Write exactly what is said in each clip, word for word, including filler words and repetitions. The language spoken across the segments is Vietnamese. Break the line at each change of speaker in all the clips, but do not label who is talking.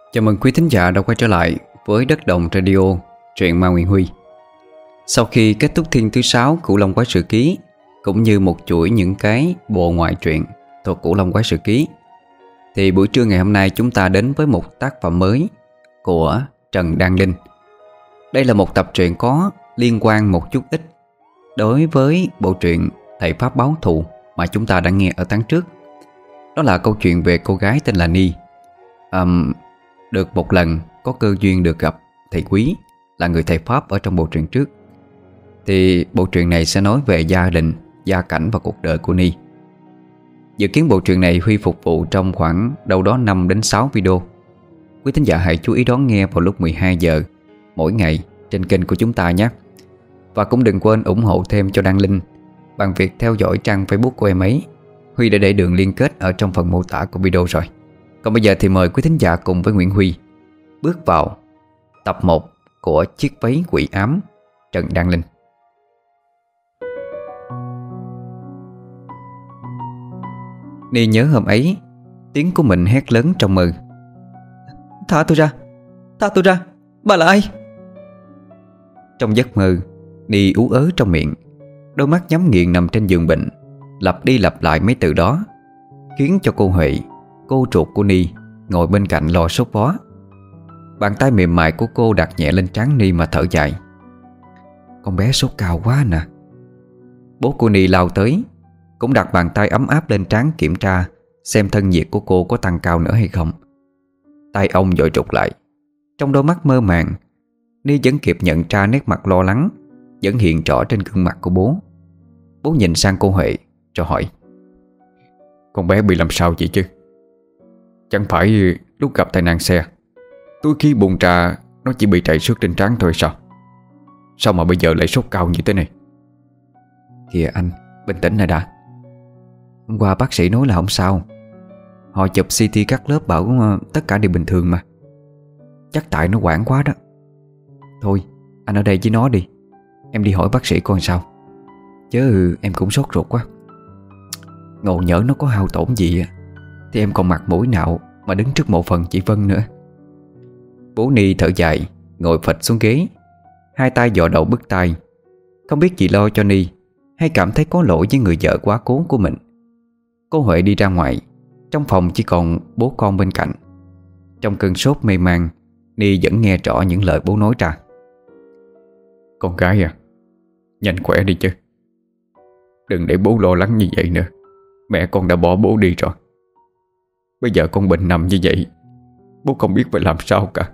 Chào mừng quý thính giả đã quay trở lại với Đất Đồng Radio, truyện Ma Nguyễn Huy. Sau khi kết thúc thiên thứ sáu Cửu Long Quái Sự Ký, cũng như một chuỗi những cái bộ ngoại truyện thuộc Cửu Long Quái Sự Ký, thì buổi trưa ngày hôm nay chúng ta đến với một tác phẩm mới của Trần Đăng Linh. Đây là một tập truyện có liên quan một chút ít đối với bộ truyện Thầy Pháp Báo Thù mà chúng ta đã nghe ở tháng trước. Đó là câu chuyện về cô gái tên là Ni. um, Được một lần có cơ duyên được gặp thầy Quý, là người thầy Pháp ở trong bộ truyện trước. Thì bộ truyện này sẽ nói về gia đình, gia cảnh và cuộc đời của Ni. Dự kiến bộ truyện này Huy phục vụ trong khoảng đâu đó năm đến sáu video. Quý thính giả hãy chú ý đón nghe vào lúc mười hai giờ mỗi ngày trên kênh của chúng ta nhé. Và cũng đừng quên ủng hộ thêm cho Đăng Linh bằng việc theo dõi trang Facebook của em ấy. Huy đã để đường liên kết ở trong phần mô tả của video rồi. Còn bây giờ thì mời quý thính giả cùng với Nguyễn Huy bước vào tập một của Chiếc Váy Quỷ Ám, Trần Đăng Linh. Ni nhớ hôm ấy, tiếng của mình hét lớn trong mơ: "Thả tôi ra! Thả tôi ra! Bà là ai?" Trong giấc mơ, Ni ú ớ trong miệng, đôi mắt nhắm nghiền nằm trên giường bệnh, lặp đi lặp lại mấy từ đó, khiến cho cô Huệ, cô ruột của Ni, ngồi bên cạnh lo sốt vó. Bàn tay mềm mại của cô đặt nhẹ lên trán Ni mà thở dài: "Con bé sốt cao quá nè." Bố của Ni lao tới, cũng đặt bàn tay ấm áp lên trán kiểm tra xem thân nhiệt của cô có tăng cao nữa hay không. Tay ông vội rụt lại. Trong đôi mắt mơ màng, Ni vẫn kịp nhận ra nét mặt lo lắng vẫn hiện rõ trên gương mặt của bố. Bố nhìn sang cô Huệ rồi hỏi: "Con bé bị làm sao vậy chứ? Chẳng phải lúc gặp tai nạn xe, túi khí bùng trà nó chỉ bị chảy xước trên trán thôi sao? Sao mà bây giờ lại sốt cao như thế này?" "Kìa anh, bình tĩnh này đã. Hôm qua bác sĩ nói là không sao. Họ chụp xê tê các lớp bảo tất cả đều bình thường mà. Chắc tại nó hoảng quá đó. Thôi, anh ở đây với nó đi. Em đi hỏi bác sĩ coi sao. Chứ em cũng sốt ruột quá. Ngộ nhỡ nó có hao tổn gì thì em còn mặt mũi nào mà đứng trước mộ phần chị Vân nữa." Bố Ni thở dài, ngồi phịch xuống ghế, hai tay dò đầu bứt tai. Không biết chị lo cho Ni hay cảm thấy có lỗi với người vợ quá cố của mình. Cô Huệ đi ra ngoài. Trong phòng chỉ còn bố con bên cạnh. Trong cơn sốt mê man, Ni vẫn nghe rõ những lời bố nói ra: "Con gái à, nhanh khỏe đi chứ. Đừng để bố lo lắng như vậy nữa. Mẹ con đã bỏ bố đi rồi. Bây giờ con bệnh nằm như vậy, bố không biết phải làm sao cả."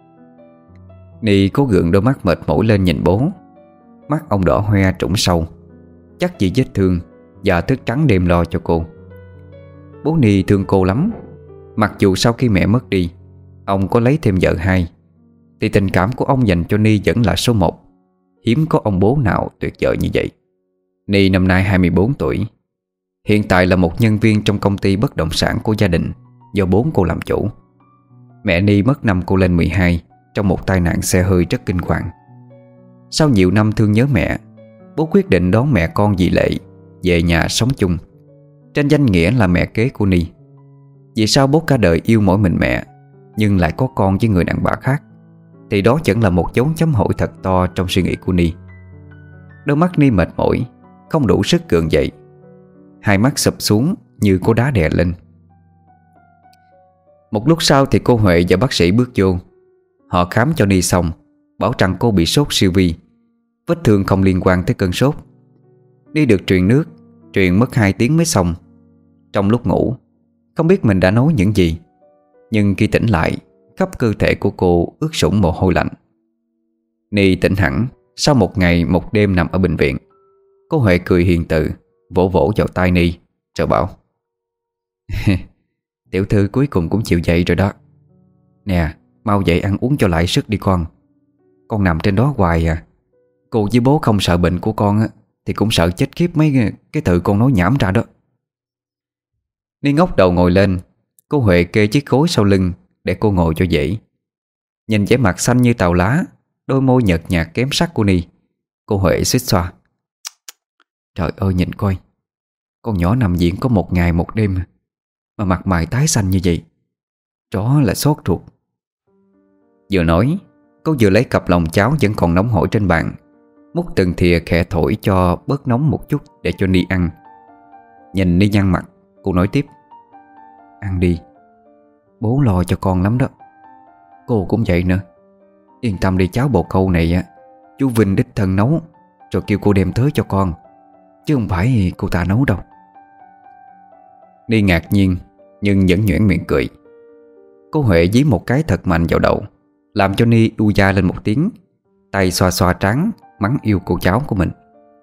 Ni cố gượng đôi mắt mệt mỏi lên nhìn bố. Mắt ông đỏ hoe trũng sâu, chắc vì vết thương và thức trắng đêm lo cho cô. Bố Ni thương cô lắm. Mặc dù sau khi mẹ mất đi, ông có lấy thêm vợ hai, thì tình cảm của ông dành cho Ni vẫn là số một. Hiếm có ông bố nào tuyệt vời như vậy. Ni năm nay hai mươi bốn tuổi, hiện tại là một nhân viên trong công ty bất động sản của gia đình do bố cô làm chủ. Mẹ Ni mất năm cô lên mười hai trong một tai nạn xe hơi rất kinh hoàng. Sau nhiều năm thương nhớ mẹ, bố quyết định đón mẹ con dì Lệ về nhà sống chung, trên danh nghĩa là mẹ kế của Ni. Vì sao bố cả đời yêu mỗi mình mẹ, nhưng lại có con với người đàn bà khác, thì đó vẫn là một dấu chấm hỏi thật to trong suy nghĩ của Ni. Đôi mắt Ni mệt mỏi, không đủ sức gượng dậy. Hai mắt sụp xuống như có đá đè lên. Một lúc sau thì cô Huệ và bác sĩ bước vô. Họ khám cho Ni xong, bảo rằng cô bị sốt siêu vi. Vết thương không liên quan tới cơn sốt. Ni được truyền nước, truyền mất hai tiếng mới xong. Trong lúc ngủ, không biết mình đã nói những gì, nhưng khi tỉnh lại, khắp cơ thể của cô ướt sũng mồ hôi lạnh. Ni tỉnh hẳn sau một ngày một đêm nằm ở bệnh viện. Cô Huệ cười hiền từ, vỗ vỗ vào tai Ni rồi bảo: "Tiểu thư cuối cùng cũng chịu dậy rồi đó. Nè, mau dậy ăn uống cho lại sức đi con. Con nằm trên đó hoài à. Cô với bố không sợ bệnh của con á, thì cũng sợ chết khiếp mấy cái từ con nói nhảm ra đó." Ni ngóc đầu ngồi lên. Cô Huệ kê chiếc gối sau lưng để cô ngồi cho dễ. Nhìn vẻ mặt xanh như tàu lá, đôi môi nhợt nhạt kém sắc của Ni, cô Huệ suýt xoa: "Trời ơi, nhìn coi, con nhỏ nằm viện có một ngày một đêm mà mặt mày tái xanh như vậy. Rõ là sốt ruột Vừa nói, cô vừa lấy cặp lòng cháo vẫn còn nóng hổi trên bàn, múc từng thìa khẽ thổi cho bớt nóng một chút để cho Ni ăn. Nhìn Ni nhăn mặt, cô nói tiếp: "Ăn đi, bố lo cho con lắm đó. Cô cũng vậy nữa. Yên tâm đi, cháo bồ câu này á, chú Vinh đích thân nấu, rồi kêu cô đem tới cho con, chứ không phải cô ta nấu đâu." Ni ngạc nhiên nhưng vẫn nhoẻn miệng cười. Cô Huệ dí một cái thật mạnh vào đầu, làm cho Ni đu da lên một tiếng, tay xoa xoa trán, mắng yêu cô cháu của mình.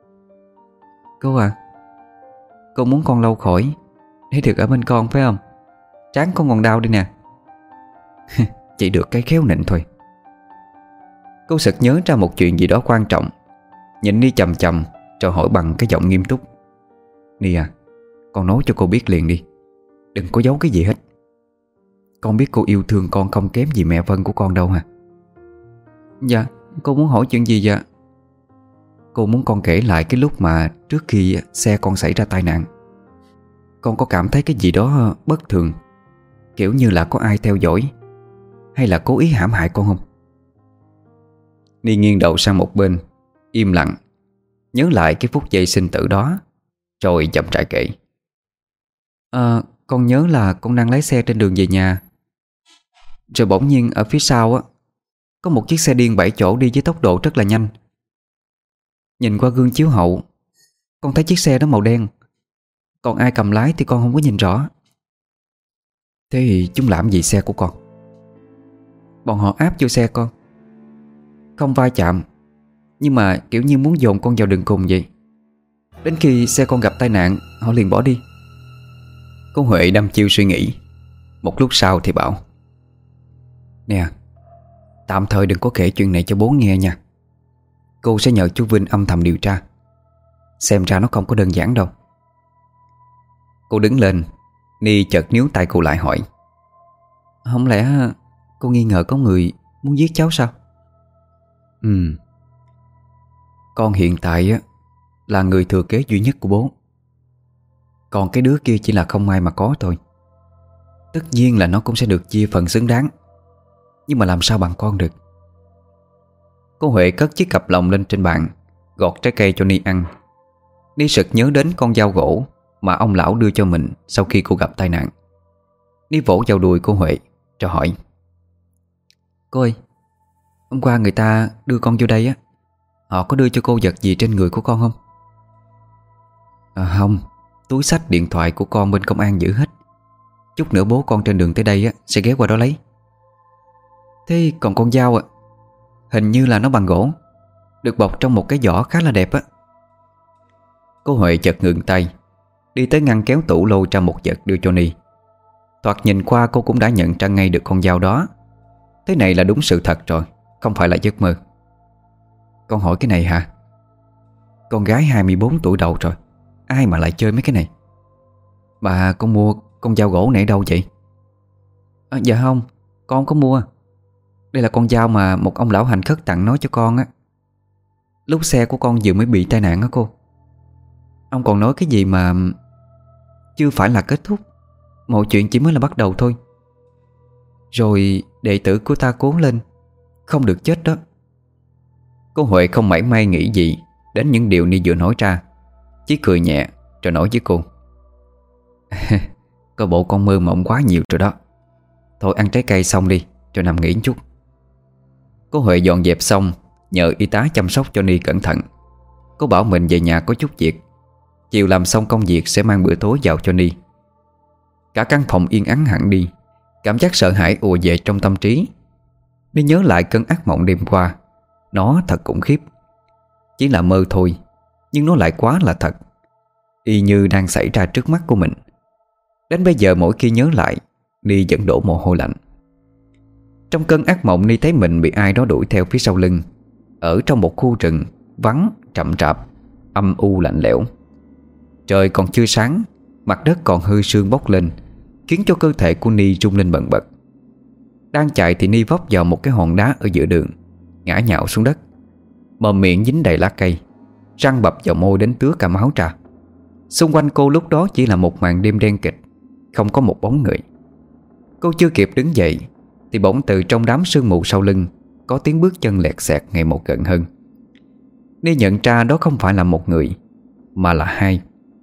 "Cô à, cô muốn con lâu khỏi để được ở bên con phải không? Trán con còn đau đi nè." "Chỉ được cái khéo nịnh thôi." Cô sực nhớ ra một chuyện gì đó quan trọng, nhìn Ni chầm chầm rồi hỏi bằng cái giọng nghiêm túc: "Ni à, con nói cho cô biết liền đi, đừng có giấu cái gì hết. Con biết cô yêu thương con không kém gì mẹ Vân của con đâu hả?" "Dạ, cô muốn hỏi chuyện gì vậy?" "Cô muốn con kể lại cái lúc mà trước khi xe con xảy ra tai nạn, con có cảm thấy cái gì đó bất thường, kiểu như là có ai theo dõi hay là cố ý hãm hại con không?" Ni nghiêng đầu sang một bên, im lặng, nhớ lại cái phút giây sinh tử đó, rồi chậm rãi kể. À, con nhớ là con đang lái xe trên đường về nhà, rồi bỗng nhiên ở phía sau á có một chiếc xe điên bảy chỗ đi với tốc độ rất là nhanh. Nhìn qua gương chiếu hậu, con thấy chiếc xe đó màu đen, còn ai cầm lái thì con không có nhìn rõ. Thế thì chúng làm gì xe của con? Bọn họ áp vô xe con, không va chạm, nhưng mà kiểu như muốn dồn con vào đường cùng vậy. Đến khi xe con gặp tai nạn, họ liền bỏ đi." Cô Huệ đăm chiêu suy nghĩ. Một lúc sau thì bảo: "Nè, tạm thời đừng có kể chuyện này cho bố nghe nha. Cô sẽ nhờ chú Vinh âm thầm điều tra. Xem ra nó không có đơn giản đâu." Cô đứng lên. Ni chợt níu tay cô lại hỏi: "Không lẽ cô nghi ngờ có người muốn giết cháu sao?" "Ừ. Con hiện tại á là người thừa kế duy nhất của bố. Còn cái đứa kia chỉ là không may mà có thôi. Tất nhiên là nó cũng sẽ được chia phần xứng đáng, nhưng mà làm sao bằng con được." Cô Huệ cất chiếc cặp lồng lên trên bàn, gọt trái cây cho Ni ăn. Ni sực nhớ đến con dao gỗ mà ông lão đưa cho mình sau khi cô gặp tai nạn. Ni vỗ vào đùi cô Huệ rồi hỏi: "Cô ơi, hôm qua người ta đưa con vô đây á, họ có đưa cho cô vật gì trên người của con không?" À, "Không, túi xách điện thoại của con bên công an giữ hết. Chút nữa bố con trên đường tới đây á sẽ ghé qua đó lấy." "Thế còn con dao ạ?" "Hình như là nó bằng gỗ, được bọc trong một cái giỏ khá là đẹp á." Cô Huệ chợt ngừng tay, đi tới ngăn kéo tủ lôi ra một vật đưa cho Ni. Thoạt nhìn qua cô cũng đã nhận ra ngay được con dao đó. Thế này là đúng sự thật rồi, không phải là giấc mơ. "Con hỏi cái này hả? Con gái hai mươi bốn tuổi đầu rồi, ai mà lại chơi mấy cái này? Bà con mua con dao gỗ này ở đâu vậy?" À, "Dạ không, con không có mua. Đây là con dao mà một ông lão hành khất tặng nó cho con á, lúc xe của con vừa mới bị tai nạn á cô. Ông còn nói cái gì mà chưa phải là kết thúc, mọi chuyện chỉ mới là bắt đầu thôi. Rồi đệ tử của ta cố lên, không được chết đó." Cô Huệ không mảy may nghĩ gì đến những điều Ni vừa nói ra, chỉ cười nhẹ rồi nói với cô: "Có bộ con mơ mộng quá nhiều rồi đó. Thôi ăn trái cây xong đi rồi nằm nghỉ chút." Cô Huệ dọn dẹp xong, nhờ y tá chăm sóc cho Ni cẩn thận. Cô bảo mình về nhà có chút việc, chiều làm xong công việc sẽ mang bữa tối vào cho Ni. Cả căn phòng yên ắng hẳn đi. Cảm giác sợ hãi ùa về trong tâm trí. Ni nhớ lại cơn ác mộng đêm qua. Nó thật khủng khiếp. Chỉ là mơ thôi, nhưng nó lại quá là thật, y như đang xảy ra trước mắt của mình. Đến bây giờ mỗi khi nhớ lại, Ni vẫn đổ mồ hôi lạnh. Trong cơn ác mộng, Ni thấy mình bị ai đó đuổi theo phía sau lưng, ở trong một khu rừng vắng, rậm rạp, âm u lạnh lẽo. Trời còn chưa sáng, mặt đất còn hơi sương bốc lên, khiến cho cơ thể của Ni rung lên bần bật. Đang chạy thì Ni vấp vào một cái hòn đá ở giữa đường, ngã nhào xuống đất, mồm miệng dính đầy lá cây, răng bập vào môi đến tứa cả máu ra. Xung quanh cô lúc đó chỉ là một màn đêm đen kịch, không có một bóng người. Cô chưa kịp đứng dậy thì bỗng từ trong đám sương mù sau lưng có tiếng bước chân lẹt xẹt ngày một gần hơn. Ni nhận ra đó không phải là một người, mà là hai.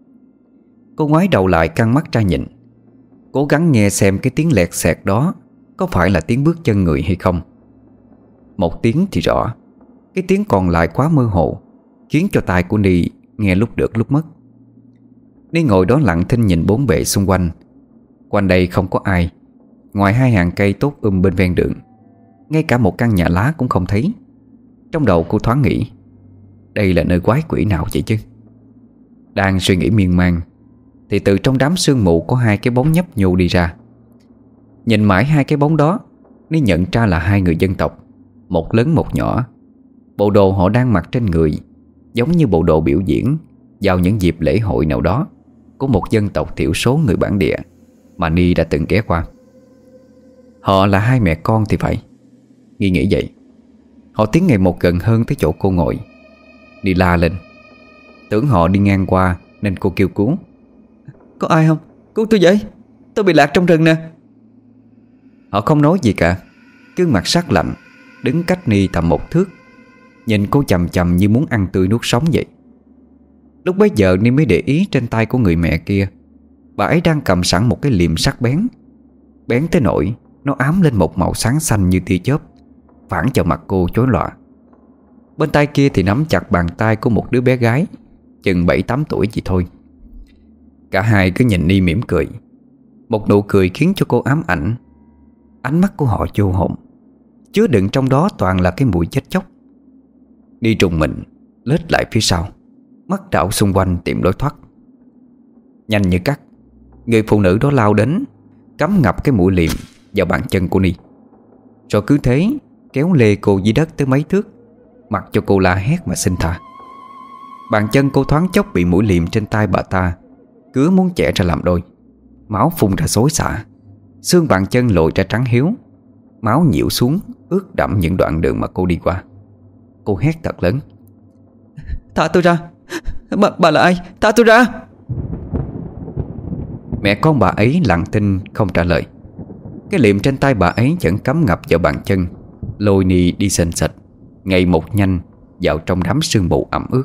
Cô ngoái đầu lại căng mắt ra nhìn, cố gắng nghe xem cái tiếng lẹt xẹt đó có phải là tiếng bước chân người hay không. Một tiếng thì rõ, cái tiếng còn lại quá mơ hồ, khiến cho tai của Ni nghe lúc được lúc mất. Ni ngồi đó lặng thinh nhìn bốn bề xung quanh. Quanh đây không có ai, ngoài hai hàng cây tốt um bên ven đường. Ngay cả một căn nhà lá cũng không thấy. Trong đầu cô thoáng nghĩ, đây là nơi quái quỷ nào vậy chứ? Đang suy nghĩ miên man thì từ trong đám sương mù có hai cái bóng nhấp nhô đi ra. Nhìn mãi hai cái bóng đó, Ni nhận ra là hai người dân tộc, một lớn một nhỏ. Bộ đồ họ đang mặc trên người giống như bộ đồ biểu diễn vào những dịp lễ hội nào đó của một dân tộc thiểu số người bản địa mà Ni đã từng ghé qua. Họ là hai mẹ con thì phải. Nghi nghĩ vậy. Họ tiến ngày một gần hơn tới chỗ cô ngồi. Ni la lên. Tưởng họ đi ngang qua nên cô kêu cứu. Có ai không? Cứu tôi với, tôi bị lạc trong rừng nè. Họ không nói gì cả, cứ mặt sắc lạnh, đứng cách Ni tầm một thước, nhìn cô chằm chằm như muốn ăn tươi nuốt sống vậy. Lúc bấy giờ Ni mới để ý trên tay của người mẹ kia, bà ấy đang cầm sẵn một cái liềm sắc bén. Bén tới nỗi nó ám lên một màu sáng xanh như tia chớp, phản vào mặt cô chói lòa. Bên tay kia thì nắm chặt bàn tay của một đứa bé gái chừng bảy tám tuổi gì thôi. Cả hai cứ nhìn Ni mỉm cười, một nụ cười khiến cho cô ám ảnh. Ánh mắt của họ vô hồn, chứa đựng trong đó toàn là cái mùi chết chóc. Ni trùng mình lết lại phía sau, mắt đảo xung quanh tìm lối thoát. Nhanh như cắt, người phụ nữ đó lao đến, cắm ngập cái mũi liềm vào bàn chân của Ni, rồi cứ thế kéo lê cô dưới đất tới mấy thước, mặc cho cô la hét mà xin tha. Bàn chân cô thoáng chốc bị mũi liềm trên tay bà ta cứa muốn chẻ ra làm đôi. Máu phun ra xối xả, xương bàn chân lồi ra trắng hiếu. Máu nhiễu xuống ướt đẫm những đoạn đường mà cô đi qua. Cô hét thật lớn. Thả tôi ra, bà, bà là ai? Thả tôi ra. Mẹ con bà ấy lặng thinh không trả lời. Cái liềm trên tay bà ấy vẫn cắm ngập vào bàn chân, lôi Ni đi sền sệt ngày một nhanh vào trong đám sương mù ẩm ướt.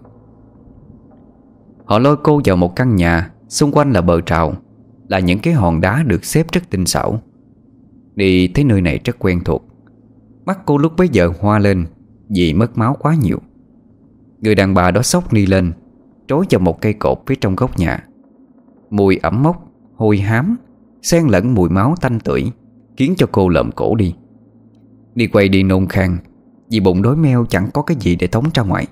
Họ lôi cô vào một căn nhà, xung quanh là bờ trào, là những cái hòn đá được xếp rất tinh xảo. Đi thấy nơi này rất quen thuộc. Mắt cô lúc bấy giờ hoa lên vì mất máu quá nhiều. Người đàn bà đó xốc Ni lên, trói vào một cây cột phía trong góc nhà. Mùi ẩm mốc, hôi hám, xen lẫn mùi máu tanh tưởi, khiến cho cô lợm cổ đi. Đi quay đi nôn khan, vì bụng đói meo chẳng có cái gì để tống ra ngoài.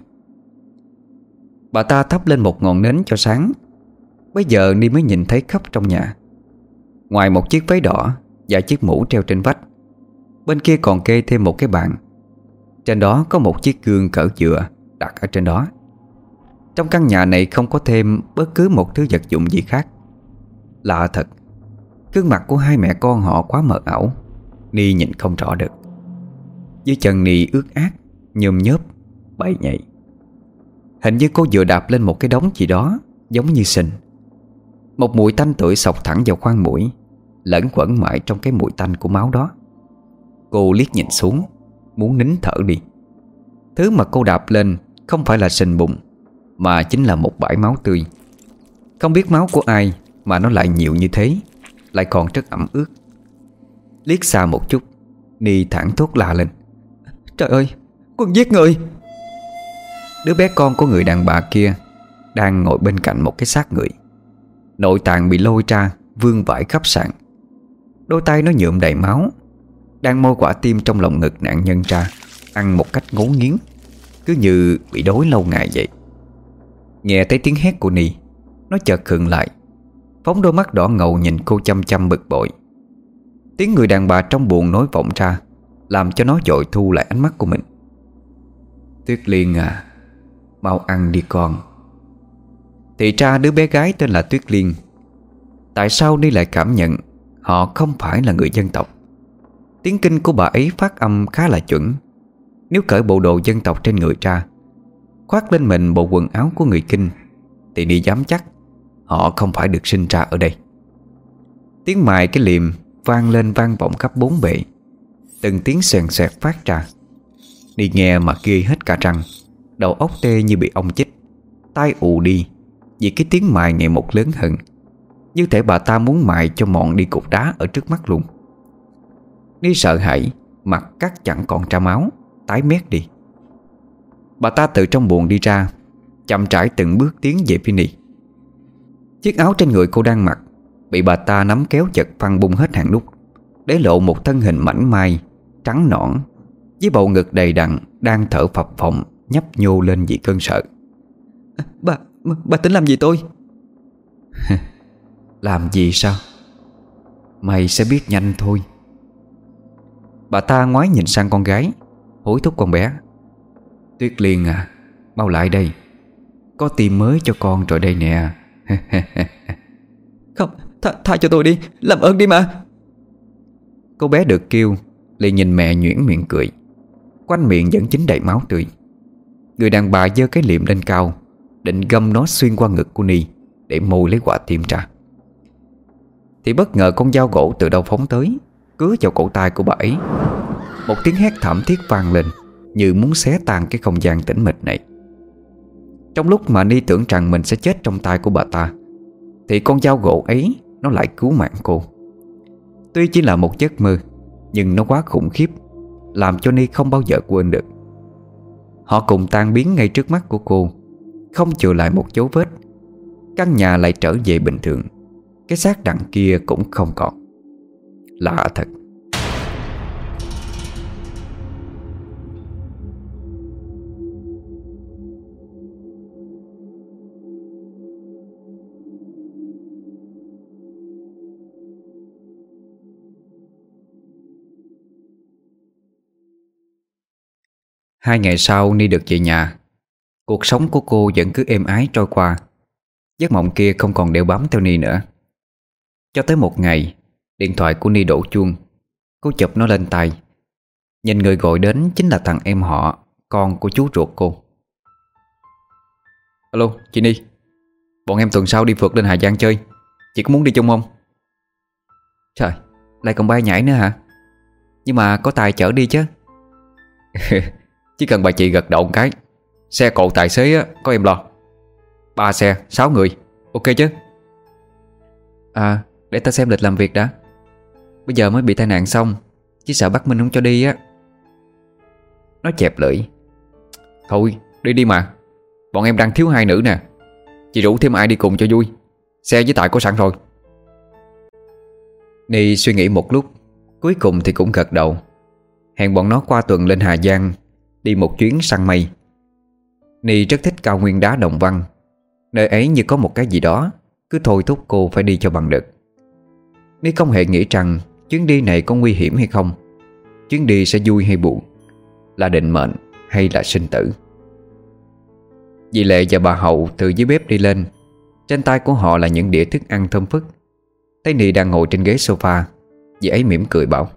Bà ta thắp lên một ngọn nến cho sáng. Bây giờ Ni mới nhìn thấy khắp trong nhà. Ngoài một chiếc váy đỏ và chiếc mũ treo trên vách, bên kia còn kê thêm một cái bàn. Trên đó có một chiếc gương cỡ dừa đặt ở trên đó. Trong căn nhà này không có thêm bất cứ một thứ vật dụng gì khác. Lạ thật, gương mặt của hai mẹ con họ quá mờ ảo, Ni nhìn không rõ được. Dưới chân Ni ướt át, nhôm nhớp, bay nhảy. Hình như cô vừa đạp lên một cái đống gì đó giống như sình. Một mùi tanh tưởi xộc thẳng vào khoang mũi, lẫn quẩn mãi trong cái mùi tanh của máu đó. Cô liếc nhìn xuống, muốn nín thở đi. Thứ mà cô đạp lên không phải là sình bùn, mà chính là một bãi máu tươi. Không biết máu của ai mà nó lại nhiều như thế, lại còn rất ẩm ướt. Liếc xa một chút, Ni thẳng thốt la lên. Trời ơi, con giết người! Đứa bé con của người đàn bà kia đang ngồi bên cạnh một cái xác người. Nội tạng bị lôi ra, vương vãi khắp sàn. Đôi tay nó nhuộm đầy máu, đang moi quả tim trong lồng ngực nạn nhân ra, ăn một cách ngấu nghiến, cứ như bị đói lâu ngày vậy. Nghe thấy tiếng hét của Ni, nó chợt khựng lại, phóng đôi mắt đỏ ngầu nhìn cô chăm chăm bực bội. Tiếng người đàn bà trong buồng nói vọng ra, làm cho nó vội thu lại ánh mắt của mình. Tuyết Liên à, mau ăn đi con. Thì ra đứa bé gái tên là Tuyết Liên. Tại sao Ni lại cảm nhận họ không phải là người dân tộc? Tiếng Kinh của bà ấy phát âm khá là chuẩn. Nếu cởi bộ đồ dân tộc trên người ra, khoác lên mình bộ quần áo của người Kinh, thì Ni dám chắc họ không phải được sinh ra ở đây. Tiếng mài cái liềm vang lên vang vọng khắp bốn bề. Từng tiếng xoèn xoẹt phát ra. Ni nghe mà ghê hết cả răng. Đầu óc tê như bị ong chích, tai ù đi vì cái tiếng mài ngày một lớn hơn, như thể bà ta muốn mài cho mọn đi cục đá ở trước mắt luôn. Ni sợ hãi, mặt cắt chẳng còn ra máu, tái mét đi. Bà ta từ trong buồng đi ra, chậm rãi từng bước tiến về phía Ni. Chiếc áo trên người cô đang mặc bị bà ta nắm kéo chật phăng bung hết hàng nút, để lộ một thân hình mảnh mai, trắng nõn, với bầu ngực đầy đặn đang thở phập phồng nhấp nhô lên vì cơn sợ. Bà, bà tính làm gì tôi? Làm gì sao? Mày sẽ biết nhanh thôi. Bà ta ngoái nhìn sang con gái, hối thúc con bé. Tuyết Liên à, mau lại đây, có tim mới cho con rồi đây nè. Không, tha, tha cho tôi đi, làm ơn đi mà. Cô bé được kêu liền nhìn mẹ nhuyễn miệng cười, quanh miệng vẫn chính đầy máu tươi. Người đàn bà giơ cái liệm lên cao, định găm nó xuyên qua ngực của Ni để mồi lấy quả tim ra. Thì bất ngờ con dao gỗ từ đâu phóng tới, cứa vào cổ tay của bà ấy. Một tiếng hét thảm thiết vang lên, như muốn xé tan cái không gian tĩnh mịch này. Trong lúc mà Ni tưởng rằng mình sẽ chết trong tay của bà ta, thì con dao gỗ ấy nó lại cứu mạng cô. Tuy chỉ là một giấc mơ, nhưng nó quá khủng khiếp, làm cho Ni không bao giờ quên được. Họ cùng tan biến ngay trước mắt của cô, không chừa lại một dấu vết. Căn nhà lại trở về bình thường. Cái xác đằng kia cũng không còn. Lạ thật. Hai ngày sau Ni được về nhà. Cuộc sống của cô vẫn cứ êm ái trôi qua. Giấc mộng kia không còn đeo bám theo Ni nữa. Cho tới một ngày, điện thoại của Ni đổ chuông. Cô chụp nó lên tay. Nhìn người gọi đến chính là thằng em họ, con của chú ruột cô. Alo, chị Ni. Bọn em tuần sau đi phượt lên Hà Giang chơi. Chị có muốn đi chung không? Trời, lại còn bay nhảy nữa hả? Nhưng mà có tài chở đi chứ. Chỉ cần bà chị gật đầu một cái, xe cộ tài xế á, có em lo. Ba xe, sáu người, ok chứ? À, để ta xem lịch làm việc đã. Bây giờ mới bị tai nạn xong, chỉ sợ bác Minh không cho đi á. Nó chẹp lưỡi. Thôi, đi đi mà. Bọn em đang thiếu hai nữ nè. Chị rủ thêm ai đi cùng cho vui. Xe với Tài có sẵn rồi. Ni suy nghĩ một lúc, cuối cùng thì cũng gật đầu. Hẹn bọn nó qua tuần lên Hà Giang, đi một chuyến săn mây. Ni rất thích cao nguyên đá Đồng Văn. Nơi ấy như có một cái gì đó cứ thôi thúc cô phải đi cho bằng được. Ni không hề nghĩ rằng chuyến đi này có nguy hiểm hay không, chuyến đi sẽ vui hay buồn, là định mệnh hay là sinh tử. Dì Lệ và bà Hậu từ dưới bếp đi lên. Trên tay của họ là những đĩa thức ăn thơm phức. Thấy Ni đang ngồi trên ghế sofa, dì ấy mỉm cười bảo.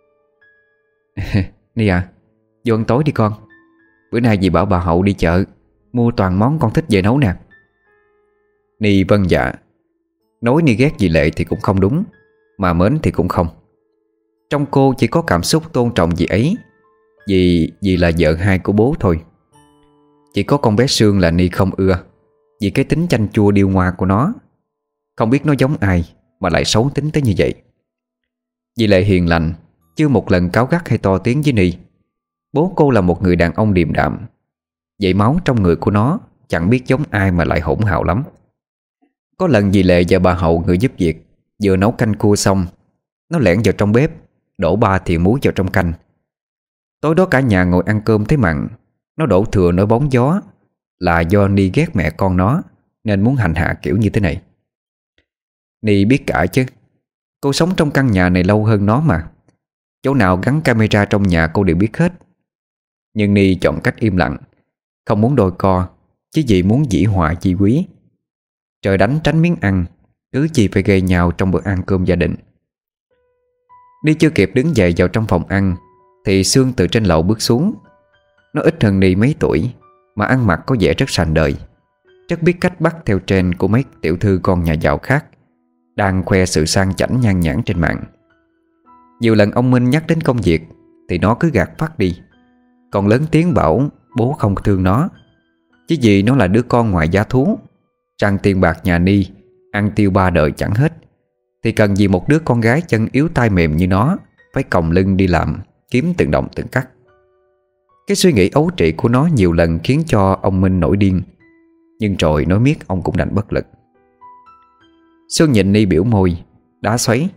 Ni à, vô ăn tối đi con. Bữa nay dì bảo bà Hậu đi chợ mua toàn món con thích về nấu nè. Ni vâng dạ. Nói Ni ghét dì Lệ thì cũng không đúng, mà mến thì cũng không. Trong cô chỉ có cảm xúc tôn trọng dì ấy, vì dì là vợ hai của bố thôi. Chỉ có con bé Sương là Ni không ưa, vì cái tính chanh chua điêu ngoa của nó. Không biết nó giống ai mà lại xấu tính tới như vậy. Dì Lệ hiền lành, chưa một lần cáu gắt hay to tiếng với Ni. Bố cô là một người đàn ông điềm đạm, vậy máu trong người của nó chẳng biết giống ai mà lại hỗn hào lắm. Có lần dì Lệ và bà Hậu người giúp việc vừa nấu canh cua xong, nó lẻn vào trong bếp, đổ ba thìa muối vào trong canh. Tối đó cả nhà ngồi ăn cơm thấy mặn, nó đổ thừa nổi bóng gió là do Ni ghét mẹ con nó nên muốn hành hạ kiểu như thế này. Ni biết cả chứ. Cô sống trong căn nhà này lâu hơn nó mà. Chỗ nào gắn camera trong nhà cô đều biết hết. Nhưng Ni chọn cách im lặng, không muốn đôi co, chứ vì muốn dĩ hòa vi quý. Trời đánh tránh miếng ăn, cứ gì phải gây nhau trong bữa ăn cơm gia đình. Ni chưa kịp đứng dậy vào trong phòng ăn thì Sương từ trên lầu bước xuống. Nó ít hơn Ni mấy tuổi, mà ăn mặc có vẻ rất sành đời, rất biết cách bắt theo trend của mấy tiểu thư con nhà giàu khác đang khoe sự sang chảnh nhan nhản trên mạng. Nhiều lần ông Minh nhắc đến công việc thì nó cứ gạt phắt đi, còn lớn tiếng bảo bố không thương nó, chỉ vì nó là đứa con ngoại gia thú, rằng tiền bạc nhà Ni ăn tiêu ba đời chẳng hết, thì cần gì một đứa con gái chân yếu tay mềm như nó phải còng lưng đi làm kiếm từng đồng từng cắt. Cái suy nghĩ ấu trĩ của nó nhiều lần khiến cho ông Minh nổi điên, nhưng rồi nói miết ông cũng đành bất lực. Xuân nhìn Ni biểu môi đá xoáy.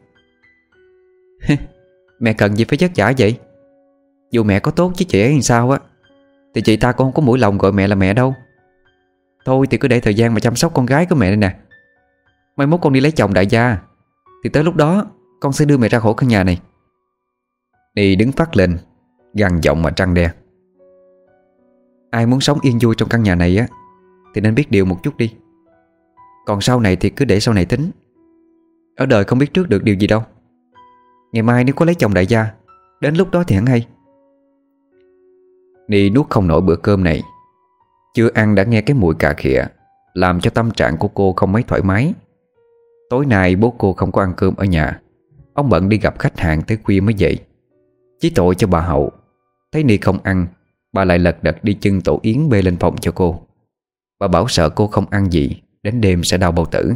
Mẹ cần gì phải vất vả vậy? Dù mẹ có tốt với chị ấy làm sao á, thì chị ta cũng không có mũi lòng gọi mẹ là mẹ đâu. Thôi thì cứ để thời gian mà chăm sóc con gái của mẹ đây nè. Mai mốt con đi lấy chồng đại gia, thì tới lúc đó con sẽ đưa mẹ ra khỏi căn nhà này. Ni đứng phát lên, gằn giọng mà trăn đe. Ai muốn sống yên vui trong căn nhà này á thì nên biết điều một chút đi. Còn sau này thì cứ để sau này tính. Ở đời không biết trước được điều gì đâu. Ngày mai nếu có lấy chồng đại gia, đến lúc đó thì hẳn hay. Ni nuốt không nổi bữa cơm này. Chưa ăn đã nghe cái mùi cà khịa, làm cho tâm trạng của cô không mấy thoải mái. Tối nay bố cô không có ăn cơm ở nhà, ông bận đi gặp khách hàng tới khuya mới dậy. Chí tội cho bà Hậu. Thấy Ni không ăn, bà lại lật đật đi chưng tổ yến bê lên phòng cho cô. Bà bảo sợ cô không ăn gì đến đêm sẽ đau bao tử.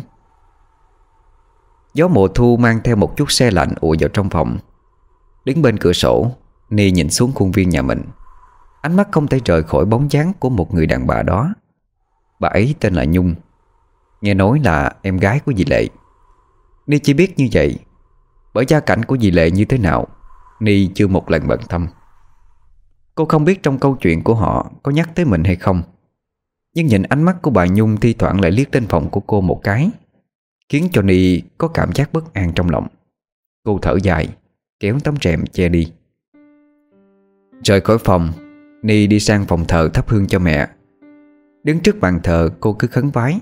Gió mùa thu mang theo một chút se lạnh ùa vào trong phòng. Đứng bên cửa sổ, Ni nhìn xuống khuôn viên nhà mình. Ánh mắt không thể rời khỏi bóng dáng của một người đàn bà đó. Bà ấy tên là Nhung, nghe nói là em gái của dì Lệ. Ni chỉ biết như vậy, bởi gia cảnh của dì Lệ như thế nào Ni chưa một lần bận tâm. Cô không biết trong câu chuyện của họ có nhắc tới mình hay không, nhưng nhìn ánh mắt của bà Nhung thi thoảng lại liếc lên phòng của cô một cái, khiến cho Ni có cảm giác bất an trong lòng. Cô thở dài, kéo tấm rèm che đi. Rời khỏi phòng, Ni đi sang phòng thờ thắp hương cho mẹ. Đứng trước bàn thờ cô cứ khấn vái.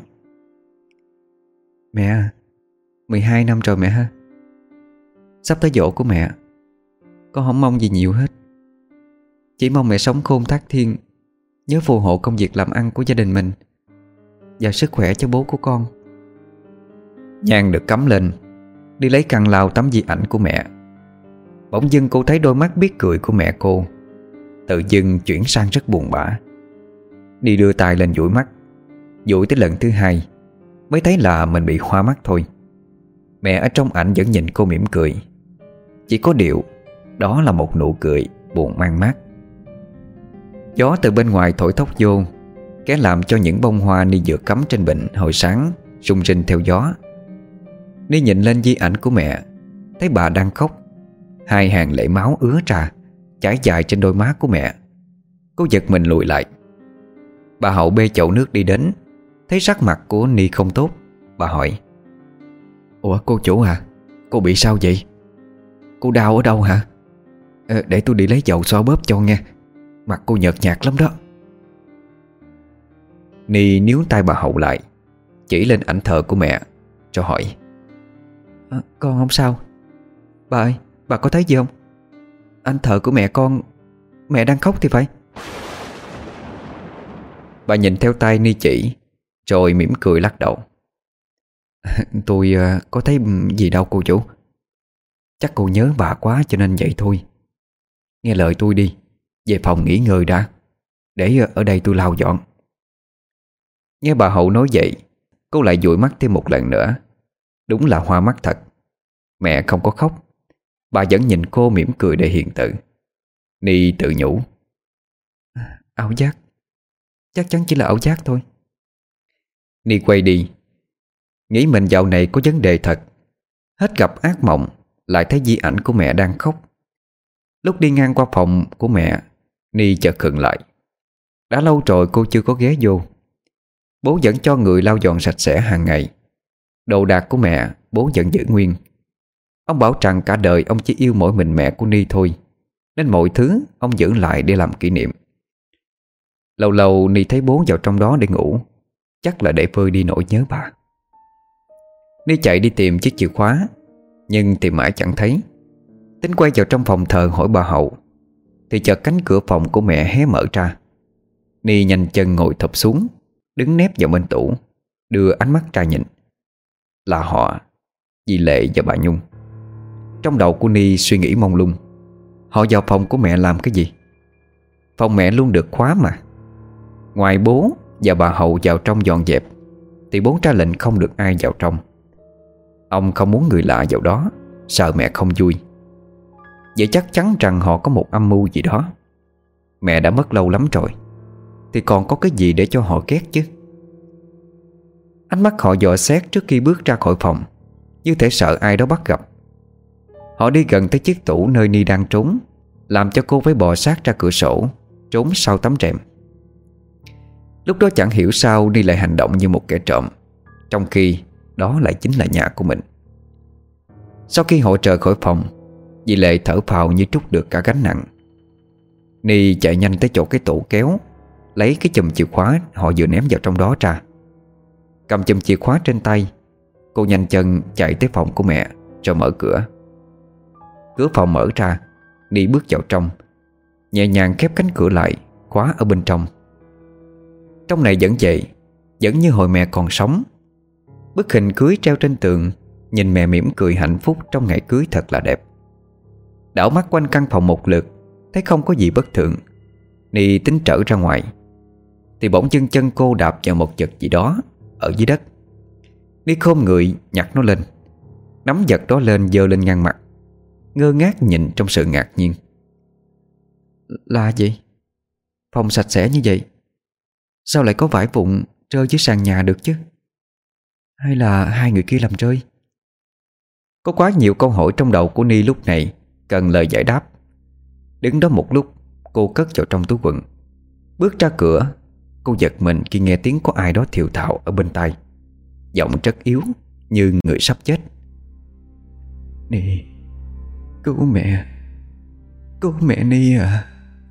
Mẹ à, mười hai năm rồi mẹ ha. Sắp tới giỗ của mẹ, con không mong gì nhiều hết. Chỉ mong mẹ sống khôn thác thiên, nhớ phù hộ công việc làm ăn của gia đình mình và sức khỏe cho bố của con. Nhang được cắm lên, đi lấy khăn lau tấm di ảnh của mẹ. Bỗng dưng cô thấy đôi mắt biết cười của mẹ cô tự dưng chuyển sang rất buồn bã. Đi đưa tay lên dụi mắt, dụi tới lần thứ hai mới thấy là mình bị hoa mắt thôi. Mẹ ở trong ảnh vẫn nhìn cô mỉm cười, chỉ có điều đó là một nụ cười buồn man mác. Gió từ bên ngoài thổi thốc vô, cái làm cho những bông hoa Ni vừa cắm trên bình hồi sáng rung rinh theo gió. Ni nhìn lên di ảnh của mẹ, thấy bà đang khóc. Hai hàng lệ máu ứa ra chảy dài trên đôi má của mẹ. Cô giật mình lùi lại. Bà Hậu bê chậu nước đi đến, thấy sắc mặt của Ni không tốt. Bà hỏi: Ủa cô chủ hả? Cô bị sao vậy? Cô đau ở đâu hả? Ờ, để tôi đi lấy dầu xoa bóp cho nghe. Mặt cô nhợt nhạt lắm đó. Ni níu tay bà Hậu lại, chỉ lên ảnh thờ của mẹ cho hỏi: à, Con không sao. Bà ơi, bà có thấy gì không? Ảnh thờ của mẹ con, mẹ đang khóc thì phải. Bà nhìn theo tay Ni chỉ, rồi mỉm cười lắc đầu. Tôi uh, có thấy gì đâu cô chủ. Chắc cô nhớ bà quá cho nên vậy thôi. Nghe lời tôi đi, về phòng nghỉ ngơi đã, để ở đây tôi lau dọn. Nghe bà Hậu nói vậy, cô lại dụi mắt thêm một lần nữa. Đúng là hoa mắt thật. Mẹ không có khóc, bà vẫn nhìn cô mỉm cười để hiền từ. Ni tự nhủ: Ảo giác, chắc chắn chỉ là ảo giác thôi. Ni quay đi, nghĩ mình dạo này có vấn đề thật. Hết gặp ác mộng, lại thấy di ảnh của mẹ đang khóc. Lúc đi ngang qua phòng của mẹ, Ni chợt khựng lại. Đã lâu rồi cô chưa có ghé vô. Bố vẫn cho người lau dọn sạch sẽ hàng ngày. Đồ đạc của mẹ bố vẫn giữ nguyên. Ông bảo rằng cả đời ông chỉ yêu mỗi mình mẹ của Ni thôi, nên mọi thứ ông giữ lại để làm kỷ niệm. Lâu lâu Ni thấy bố vào trong đó để ngủ, chắc là để vơi đi nỗi nhớ bà. Ni chạy đi tìm chiếc chìa khóa, nhưng tìm mãi chẳng thấy. Tính quay vào trong phòng thờ hỏi bà Hậu, thì chợt cánh cửa phòng của mẹ hé mở ra. Ni nhanh chân ngồi thụp xuống, đứng nép vào bên tủ, đưa ánh mắt ra nhìn. Là họ, dì Lệ và bà Nhung. Trong đầu của Ni suy nghĩ mông lung. Họ vào phòng của mẹ làm cái gì? Phòng mẹ luôn được khóa mà. Ngoài bố và bà Hậu vào trong dọn dẹp thì bố ra lệnh không được ai vào trong. Ông không muốn người lạ vào đó, sợ mẹ không vui. Vậy chắc chắn rằng họ có một âm mưu gì đó. Mẹ đã mất lâu lắm rồi thì còn có cái gì để cho họ ghét chứ. Ánh mắt họ dò xét trước khi bước ra khỏi phòng, như thể sợ ai đó bắt gặp. Họ đi gần tới chiếc tủ nơi Ni đang trốn, làm cho cô phải bò sát ra cửa sổ, trốn sau tấm rèm. Lúc đó chẳng hiểu sao Ni lại hành động như một kẻ trộm, trong khi đó lại chính là nhà của mình. Sau khi họ rời khỏi phòng, dì Lệ thở phào như trút được cả gánh nặng. Ni chạy nhanh tới chỗ cái tủ kéo, lấy cái chùm chìa khóa họ vừa ném vào trong đó ra. Cầm chùm chìa khóa trên tay, cô nhanh chân chạy tới phòng của mẹ rồi mở cửa. Cửa phòng mở ra, Ni bước vào trong, nhẹ nhàng khép cánh cửa lại, khóa ở bên trong. Trong này vẫn vậy, vẫn như hồi mẹ còn sống. Bức hình cưới treo trên tường, nhìn mẹ mỉm cười hạnh phúc trong ngày cưới thật là đẹp. Đảo mắt quanh căn phòng một lượt, thấy không có gì bất thường, Ni tính trở ra ngoài thì bỗng dưng chân cô đạp vào một vật gì đó ở dưới đất. Ni khom người nhặt nó lên, nắm vật đó lên giơ lên ngang mặt, ngơ ngác nhìn trong sự ngạc nhiên. Là gì? Phòng sạch sẽ như vậy, sao lại có vải vụn rơi dưới sàn nhà được chứ? Hay là hai người kia làm rơi? Có quá nhiều câu hỏi trong đầu của Ni lúc này cần lời giải đáp. Đứng đó một lúc, cô cất vào trong túi quần. Bước ra cửa, cô giật mình khi nghe tiếng có ai đó thều thào ở bên tai, giọng rất yếu như người sắp chết. Ni, cứu mẹ, cứu mẹ Ni à.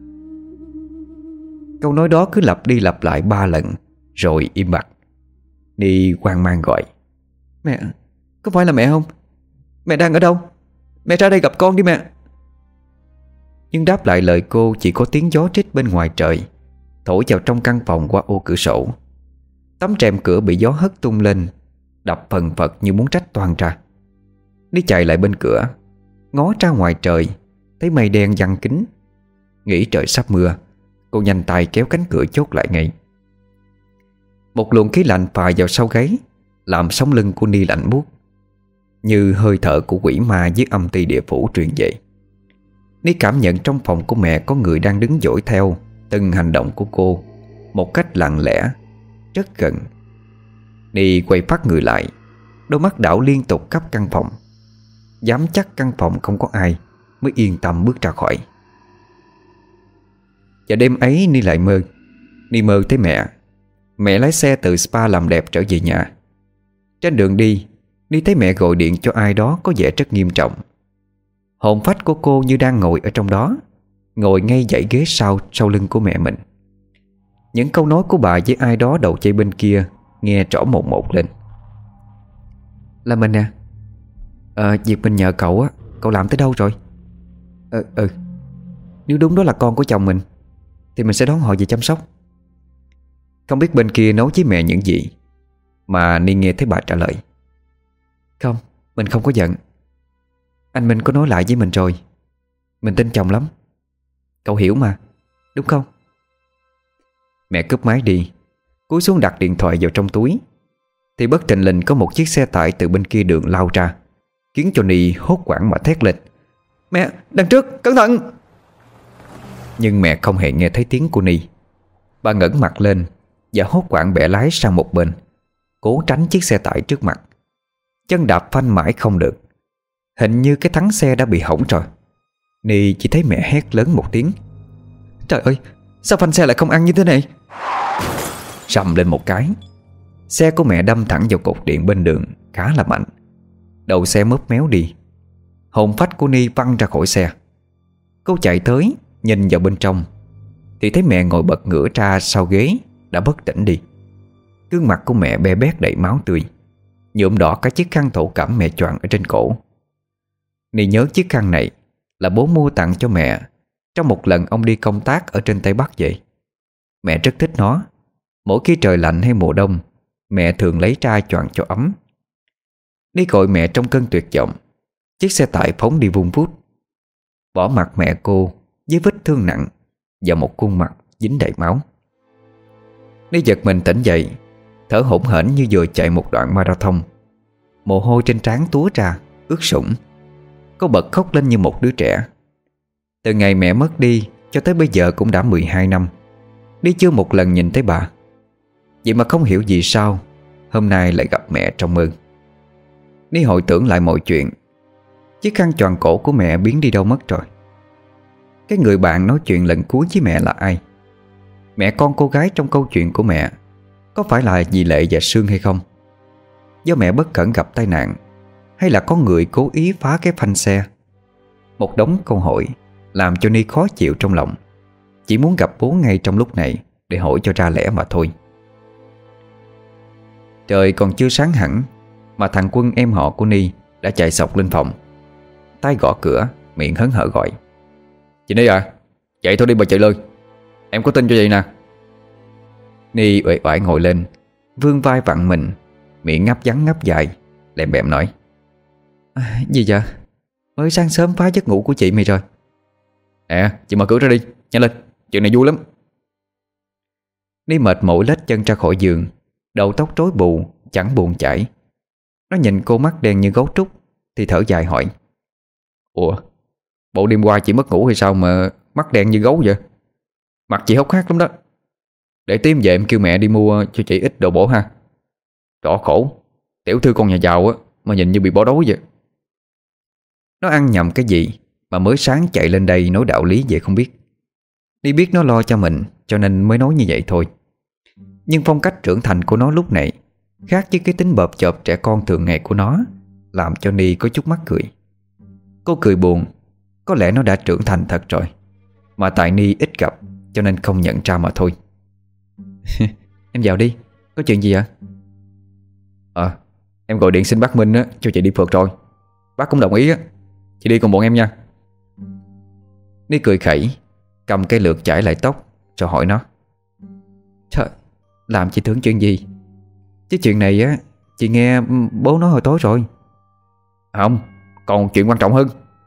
Câu nói đó cứ lặp đi lặp lại ba lần rồi im bặt. Ni hoang mang gọi: Mẹ, có phải là mẹ không? Mẹ đang ở đâu? Mẹ ra đây gặp con đi mẹ. Nhưng đáp lại lời cô chỉ có tiếng gió rít bên ngoài trời, thổi vào trong căn phòng qua ô cửa sổ. Tấm rèm cửa bị gió hất tung lên, đập phần phật như muốn rách toang ra. Ni chạy lại bên cửa, ngó ra ngoài trời, thấy mây đen giăng kín. Nghĩ trời sắp mưa, cô nhanh tay kéo cánh cửa chốt lại ngay. Một luồng khí lạnh phà vào sau gáy, làm sống lưng của Ni lạnh buốt, như hơi thở của quỷ ma dưới âm ty địa phủ truyền về. Ni cảm nhận trong phòng của mẹ có người đang đứng dõi theo từng hành động của cô một cách lặng lẽ, rất gần. Ni quay phát người lại, đôi mắt đảo liên tục khắp căn phòng, dám chắc căn phòng không có ai mới yên tâm bước ra khỏi. Và đêm ấy Ni lại mơ. Ni mơ thấy mẹ Mẹ lái xe từ spa làm đẹp trở về nhà. Trên đường đi, Ni thấy mẹ gọi điện cho ai đó có vẻ rất nghiêm trọng. Hồn phách của cô như đang ngồi ở trong đó, ngồi ngay dãy ghế sau sau lưng của mẹ mình. Những câu nói của bà với ai đó đầu dây bên kia nghe rõ một một lên. Là mình nè. à, Việc mình nhờ cậu á, cậu làm tới đâu rồi? Ừ, ừ Nếu đúng đó là con của chồng mình thì mình sẽ đón họ về chăm sóc. Không biết bên kia nói với mẹ những gì mà Ni nghe thấy bà trả lời: Không, mình không có giận. Anh Minh có nói lại với mình rồi. Mình tin chồng lắm. Cậu hiểu mà, đúng không? Mẹ cúp máy đi, cúi xuống đặt điện thoại vào trong túi, thì bất thình lình có một chiếc xe tải từ bên kia đường lao ra, khiến cho Ni hốt hoảng mà thét lên: Mẹ, đằng trước, cẩn thận! Nhưng mẹ không hề nghe thấy tiếng của Ni. Bà ngẩng mặt lên và hốt hoảng bẻ lái sang một bên, cố tránh chiếc xe tải trước mặt. Chân đạp phanh mãi không được, hình như cái thắng xe đã bị hỏng rồi. Ni chỉ thấy mẹ hét lớn một tiếng: Trời ơi, sao phanh xe lại không ăn như thế này? Rầm lên một cái, xe của mẹ đâm thẳng vào cột điện bên đường khá là mạnh. Đầu xe mớp méo đi. Hồn phách của Ni văng ra khỏi xe. Cô chạy tới, nhìn vào bên trong thì thấy mẹ ngồi bật ngửa ra sau ghế, đã bất tỉnh đi. Gương mặt của mẹ be bét đầy máu tươi, nhuộm đỏ cả chiếc khăn thổ cẩm mẹ choàng ở trên cổ. Ni nhớ chiếc khăn này là bố mua tặng cho mẹ trong một lần ông đi công tác ở trên Tây Bắc vậy. Mẹ rất thích nó. Mỗi khi trời lạnh hay mùa đông, mẹ thường lấy ra choàng cho ấm. Ni gọi mẹ trong cơn tuyệt vọng. Chiếc xe tải phóng đi vun vút. bỏ mặc mẹ cô với vết thương nặng và một khuôn mặt dính đầy máu. Ni giật mình tỉnh dậy, thở hổn hển như vừa chạy một đoạn marathon. Mồ hôi trên trán túa ra, ướt sũng. Cô bật khóc lên như một đứa trẻ. Từ ngày mẹ mất đi cho tới bây giờ cũng đã mười hai năm, Ni chưa một lần nhìn thấy bà. Vậy mà không hiểu vì sao hôm nay lại gặp mẹ trong mơ. Ni hồi tưởng lại mọi chuyện. Chiếc khăn choàng cổ của mẹ biến đi đâu mất rồi? Cái người bạn nói chuyện lần cuối với mẹ là ai? Mẹ con cô gái trong câu chuyện của mẹ có phải là dì Lệ và Sương hay không? Do mẹ bất cẩn gặp tai nạn, hay là có người cố ý phá cái phanh xe? Một đống câu hỏi làm cho Ni khó chịu trong lòng. Chỉ muốn gặp bố ngay trong lúc này để hỏi cho ra lẽ mà thôi. Trời còn chưa sáng hẳn mà thằng Quân em họ của Ni đã chạy xộc lên phòng, tay gõ cửa, miệng hớn hở gọi: "Chị Ni à, dậy thôi đi bà chạy lơi. Em có tin cho vậy nè." Ni uể oải ngồi lên, vươn vai vặn mình, miệng ngáp ngắn ngáp dài, lèm bèm nói: à, "Gì vậy? Mới sáng sớm phá giấc ngủ của chị mày rồi." "Nè, chị mở cửa ra đi, nhanh lên, chuyện này vui lắm." Ni mệt mỏi lết chân ra khỏi giường, đầu tóc rối bù, chẳng buồn chải. Nó nhìn cô mắt đen như gấu trúc thì thở dài hỏi: "Ủa, bộ đêm qua chị mất ngủ hay sao mà mắt đen như gấu vậy? Mặt chị hốc hác lắm đó. Để tím về em kêu mẹ đi mua cho chị ít đồ bổ ha. Rõ khổ, tiểu thư con nhà giàu á mà nhìn như bị bỏ đói vậy." Nó ăn nhầm cái gì mà mới sáng chạy lên đây nói đạo lý vậy không biết. Đi biết nó lo cho mình cho nên mới nói như vậy thôi. Nhưng phong cách trưởng thành của nó lúc này khác với cái tính bợp chợp trẻ con thường ngày của nó, làm cho Ni có chút mắc cười. Cô cười buồn. Có lẽ nó đã trưởng thành thật rồi, mà tại Ni ít gặp cho nên không nhận ra mà thôi. "Em vào đi, có chuyện gì ạ?" "Ờ, em gọi điện xin bác Minh á, cho chị đi phượt rồi. Bác cũng đồng ý á. Chị đi cùng bọn em nha." Ni cười khẩy, cầm cây lược chải lại tóc rồi hỏi nó: "Trời, làm chị tưởng chuyện gì? Chứ chuyện này á, chị nghe bố nói hồi tối rồi." "Không, còn chuyện quan trọng hơn."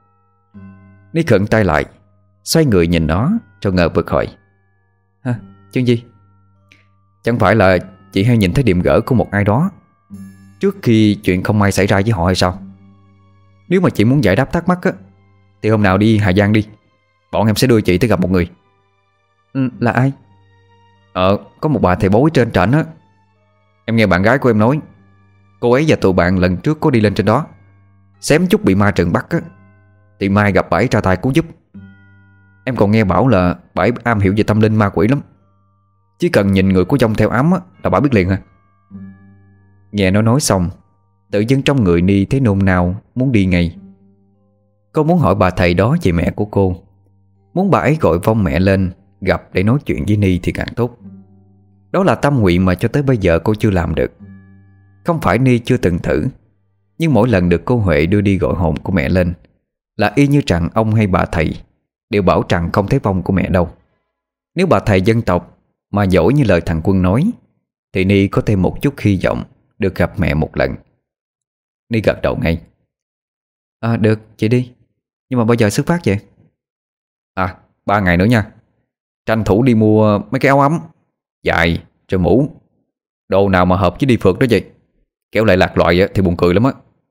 Ni khựng tay lại, xoay người nhìn nó rồi ngờ vực hỏi: "Hả? Chuyện gì?" "Chẳng phải là chị hay nhìn thấy điểm gỡ của một ai đó trước khi chuyện không may xảy ra với họ hay sao? Nếu mà chị muốn giải đáp thắc mắc á, thì hôm nào đi Hà Giang đi. Bọn em sẽ đưa chị tới gặp một người." "Ừ, là ai?" "Ờ, có một bà thầy bói trên trển á. Em nghe bạn gái của em nói cô ấy và tụi bạn lần trước có đi lên trên đó, xém chút bị ma trừng bắt á, thì mai gặp bà ấy ra tay cứu giúp. Em còn nghe bảo là bà ấy am hiểu về tâm linh ma quỷ lắm. Chỉ cần nhìn người của trong theo ám á, là bà biết liền à." Nghe nó nói xong, tự dưng trong người Ni thấy nôn nao muốn đi ngay. Cô muốn hỏi bà thầy đó về mẹ của cô, muốn bà ấy gọi vong mẹ lên gặp để nói chuyện với Ni thì càng tốt. Đó là tâm nguyện mà cho tới bây giờ cô chưa làm được. Không phải Ni chưa từng thử, nhưng mỗi lần được cô Huệ đưa đi gọi hồn của mẹ lên là y như rằng ông hay bà thầy đều bảo rằng không thấy vong của mẹ đâu. Nếu bà thầy dân tộc mà giỏi như lời thằng Quân nói thì Ni có thêm một chút hy vọng được gặp mẹ một lần. Ni gật đầu ngay. "À được, chị đi. Nhưng mà bao giờ xuất phát vậy?" "À, ba ngày nữa nha. Tranh thủ đi mua mấy cái áo ấm dài rồi mũ, đồ nào mà hợp với đi phượt đó vậy. Kéo lại lạc loại thì buồn cười lắm á."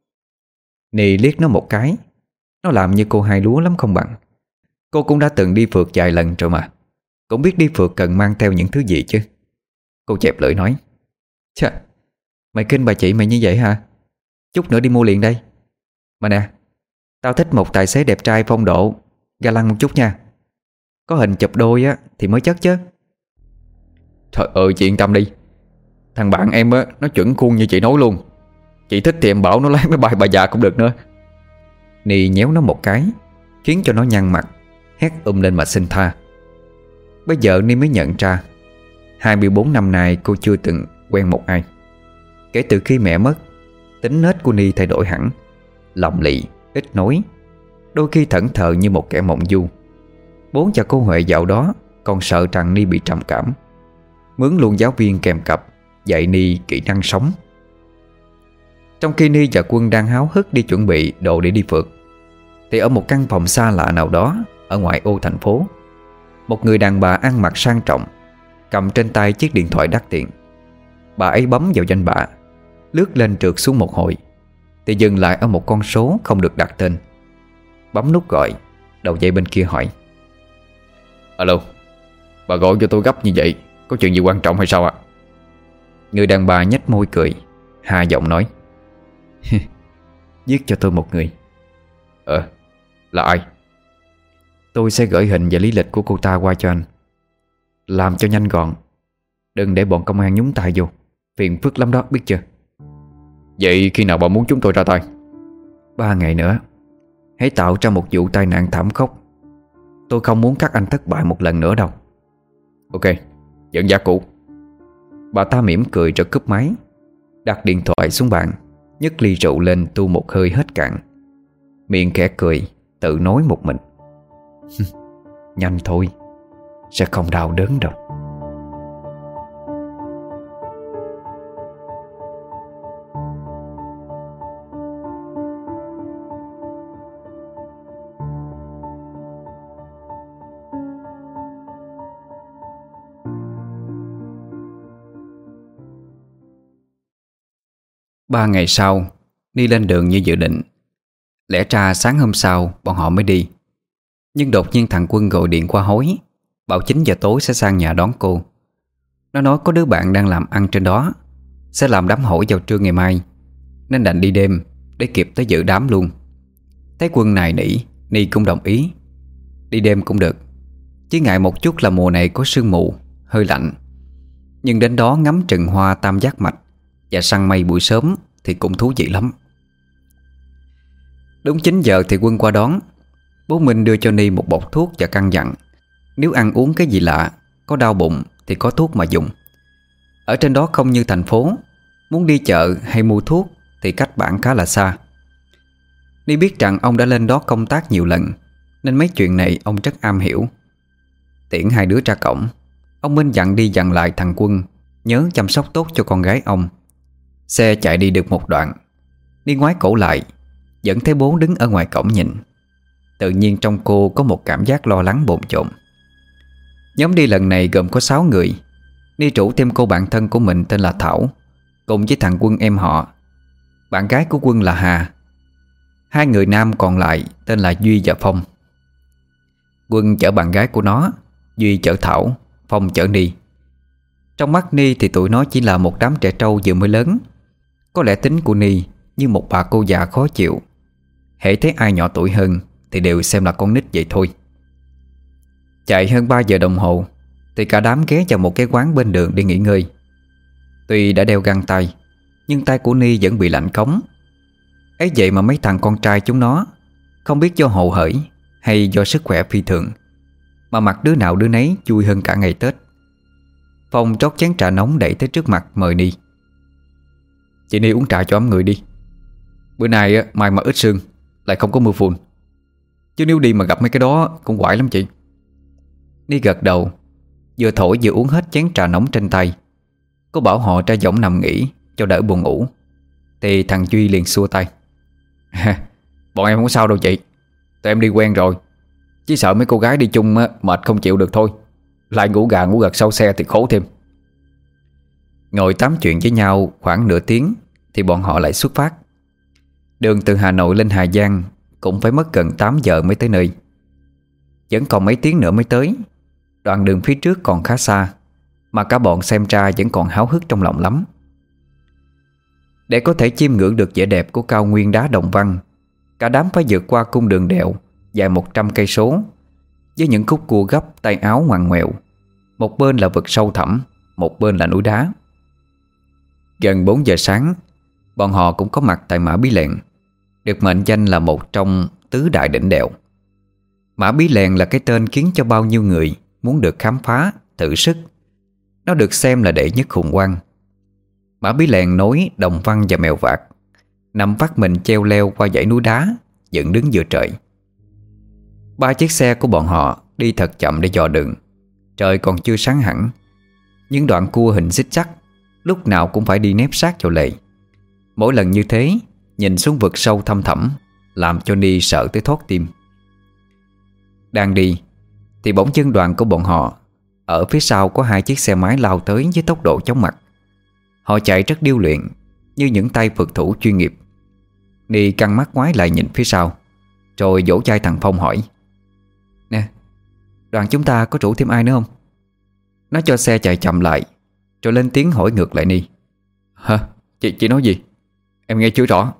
Ni liếc nó một cái. Nó làm như cô hai lúa lắm không bằng. Cô cũng đã từng đi phượt vài lần rồi mà, cũng biết đi phượt cần mang theo những thứ gì chứ. Cô chẹp lưỡi nói: "Chà, mày kinh bà chị mày như vậy hả? Chút nữa đi mua liền đây. Mà nè, tao thích một tài xế đẹp trai phong độ, ga lăng một chút nha. Có hình chụp đôi á thì mới chất chứ." "Trời ơi chị yên tâm đi. Thằng bạn em á, nó chuẩn khuôn như chị nói luôn. Chị thích thì em bảo nó lấy mấy bài bà già cũng được nữa." Ni nhéo nó một cái, khiến cho nó nhăn mặt, hét um lên mà xin tha. Bây giờ Ni mới nhận ra hai mươi bốn năm nay cô chưa từng quen một ai. Kể từ khi mẹ mất, tính nết của Ni thay đổi hẳn. Lầm lì, ít nói, đôi khi thẫn thờ như một kẻ mộng du. Bố và cô Huệ dạo đó còn sợ rằng Ni bị trầm cảm, mướn luôn giáo viên kèm cặp dạy Ni kỹ năng sống. Trong khi Ni và Quân đang háo hức đi chuẩn bị đồ để đi phượt, thì ở một căn phòng xa lạ nào đó ở ngoại ô thành phố, một người đàn bà ăn mặc sang trọng cầm trên tay chiếc điện thoại đắt tiền. Bà ấy bấm vào danh bạ, lướt lên trượt xuống một hồi thì dừng lại ở một con số không được đặt tên. Bấm nút gọi. Đầu dây bên kia hỏi: Alo, bà gọi cho tôi gấp như vậy, có chuyện gì quan trọng hay sao ạ? Người đàn bà nhếch môi cười, hạ giọng nói: Giết cho tôi một người. Ờ, là ai? Tôi sẽ gửi hình và lý lịch của cô ta qua cho anh. Làm cho nhanh gọn, đừng để bọn công an nhúng tay vô, phiền phức lắm đó, biết chưa? Vậy khi nào bà muốn chúng tôi ra tay? Ba ngày nữa. Hãy tạo ra một vụ tai nạn thảm khốc. Tôi không muốn các anh thất bại một lần nữa đâu. Ok, dẫn giá cũ. Bà ta mỉm cười rồi cúp máy, đặt điện thoại xuống bàn, nhấc ly rượu lên tu một hơi hết cạn. Miệng khẽ cười, tự nói một mình: Nhanh thôi, sẽ không đau đớn đâu. Ba ngày sau, đi lên đường như dự định. Lẽ ra sáng hôm sau bọn họ mới đi, nhưng đột nhiên thằng Quân gọi điện qua hối, bảo chín giờ tối sẽ sang nhà đón cô. Nó nói có đứa bạn đang làm ăn trên đó, sẽ làm đám hỏi vào trưa ngày mai, nên đành đi đêm để kịp tới dự đám luôn. Thấy Quân nài nỉ, Ni cũng đồng ý. Đi đêm cũng được, chỉ ngại một chút là mùa này có sương mù, hơi lạnh. Nhưng đến đó ngắm rừng hoa tam giác mạch và săn mây buổi sớm thì cũng thú vị lắm. Đúng chín giờ thì Quân qua đón. Bố Minh đưa cho Ni một bọc thuốc và căn dặn nếu ăn uống cái gì lạ, có đau bụng thì có thuốc mà dùng. Ở trên đó không như thành phố, muốn đi chợ hay mua thuốc thì cách bản khá là xa. Ni biết rằng ông đã lên đó công tác nhiều lần, nên mấy chuyện này ông rất am hiểu. Tiễn hai đứa ra cổng, ông Minh dặn đi dặn lại thằng Quân nhớ chăm sóc tốt cho con gái ông. Xe chạy đi được một đoạn, Ni ngoái cổ lại, vẫn thấy bố đứng ở ngoài cổng nhìn. Tự nhiên trong cô có một cảm giác lo lắng bồn chồn. Nhóm đi lần này gồm có sáu người. Ni rủ thêm cô bạn thân của mình tên là Thảo, cùng với thằng Quân em họ. Bạn gái của Quân là Hà. Hai người nam còn lại tên là Duy và Phong. Quân chở bạn gái của nó, Duy chở Thảo, Phong chở Ni. Trong mắt Ni thì tụi nó chỉ là một đám trẻ trâu vừa mới lớn. Có lẽ tính của Ni như một bà cô già khó chịu, hễ thấy ai nhỏ tuổi hơn thì đều xem là con nít vậy thôi. Chạy hơn ba giờ đồng hồ thì cả đám ghé vào một cái quán bên đường để nghỉ ngơi. Tuy đã đeo găng tay, nhưng tay của Ni vẫn bị lạnh cống. Ấy vậy mà mấy thằng con trai chúng nó không biết do hồ hởi hay do sức khỏe phi thường mà mặt đứa nào đứa nấy vui hơn cả ngày Tết. Phong trót chén trà nóng đẩy tới trước mặt mời Ni. Chị Ni uống trà cho ấm người đi. Bữa nay mai mà ít sương, lại không có mưa phùn, chứ nếu đi mà gặp mấy cái đó cũng quải lắm chị. Ni gật đầu, vừa thổi vừa uống hết chén trà nóng trên tay. Cô bảo họ ra giọng nằm nghỉ cho đỡ buồn ngủ, thì thằng Duy liền xua tay. Bọn em không có sao đâu chị, tụi em đi quen rồi. Chỉ sợ mấy cô gái đi chung mệt không chịu được thôi, lại ngủ gà ngủ gật sau xe thì khổ thêm. Ngồi tám chuyện với nhau khoảng nửa tiếng thì bọn họ lại xuất phát. Đường từ Hà Nội lên Hà Giang cũng phải mất gần tám giờ mới tới nơi. Vẫn còn mấy tiếng nữa mới tới. Đoạn đường phía trước còn khá xa, mà cả bọn xem ra vẫn còn háo hức trong lòng lắm. Để có thể chiêm ngưỡng được vẻ đẹp của cao nguyên đá Đồng Văn, cả đám phải vượt qua cung đường đèo dài một trăm cây số, với những khúc cua gấp tay áo ngoằn ngoèo. Một bên là vực sâu thẳm, một bên là núi đá. Gần bốn giờ sáng, bọn họ cũng có mặt tại Mã Pí Lèng, được mệnh danh là một trong tứ đại đỉnh đèo. Mã Pí Lèng là cái tên khiến cho bao nhiêu người muốn được khám phá, thử sức. Nó được xem là đệ nhất hùng quan. Mã Pí Lèng nối Đồng Văn và Mèo Vạc, nằm vắt mình treo leo qua dãy núi đá dựng đứng giữa trời. Ba chiếc xe của bọn họ đi thật chậm để dò đường. Trời còn chưa sáng hẳn. Những đoạn cua hình xích chắc lúc nào cũng phải đi nép sát vào lề. Mỗi lần như thế, nhìn xuống vực sâu thăm thẳm, làm cho Ni sợ tới thót tim. Đang đi thì bỗng chân đoàn của bọn họ ở phía sau có hai chiếc xe máy lao tới với tốc độ chóng mặt. Họ chạy rất điêu luyện, như những tay phượt thủ chuyên nghiệp. Ni căng mắt ngoái lại nhìn phía sau, rồi vỗ vai thằng Phong hỏi: "Nè, đoàn chúng ta có rủ thêm ai nữa không?" Nó cho xe chạy chậm lại, rồi lên tiếng hỏi ngược lại Ni: "Hả? Chị, chị nói gì? Em nghe chưa rõ."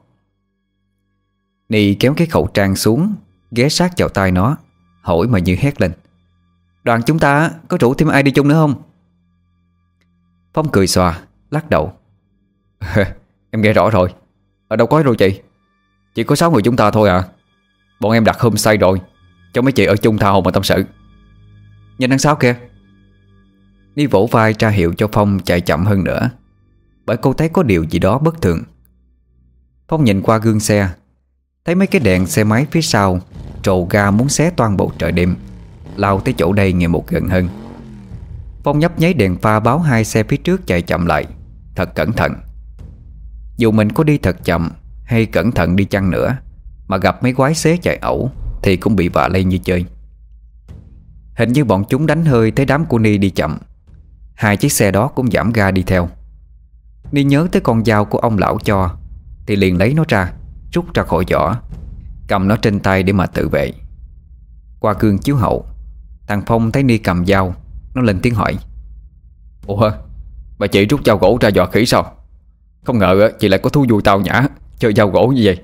Ni kéo cái khẩu trang xuống, ghé sát vào tai nó, hỏi mà như hét lên: "Đoàn chúng ta có rủ thêm ai đi chung nữa không?" Phong cười xòa, lắc đầu: "Em nghe rõ rồi. Ở đâu có đâu chị. Chỉ có sáu người chúng ta thôi à. Bọn em đặt homestay rồi, cho mấy chị ở chung tha hồ mà tâm sự." "Nhìn đằng sau kìa." Ni vỗ vai ra hiệu cho Phong chạy chậm hơn nữa, bởi cô thấy có điều gì đó bất thường. Phong nhìn qua gương xe, thấy mấy cái đèn xe máy phía sau trồ ga muốn xé toang bầu trời đêm, lao tới chỗ đây ngày một gần hơn. Phong nhấp nháy đèn pha báo hai xe phía trước chạy chậm lại, thật cẩn thận. Dù mình có đi thật chậm hay cẩn thận đi chăng nữa, mà gặp mấy quái xế chạy ẩu thì cũng bị vạ lây như chơi. Hình như bọn chúng đánh hơi thấy đám của Ni đi chậm, hai chiếc xe đó cũng giảm ga đi theo. Ni nhớ tới con dao của ông lão cho, thì liền lấy nó ra, rút ra khỏi vỏ, cầm nó trên tay để mà tự vệ. Qua gương chiếu hậu, thằng Phong thấy Ni cầm dao, nó lên tiếng hỏi: "Ủa, bà chị rút dao gỗ ra dọa khỉ sao? Không ngờ chị lại có thú vui tao nhã chơi dao gỗ như vậy."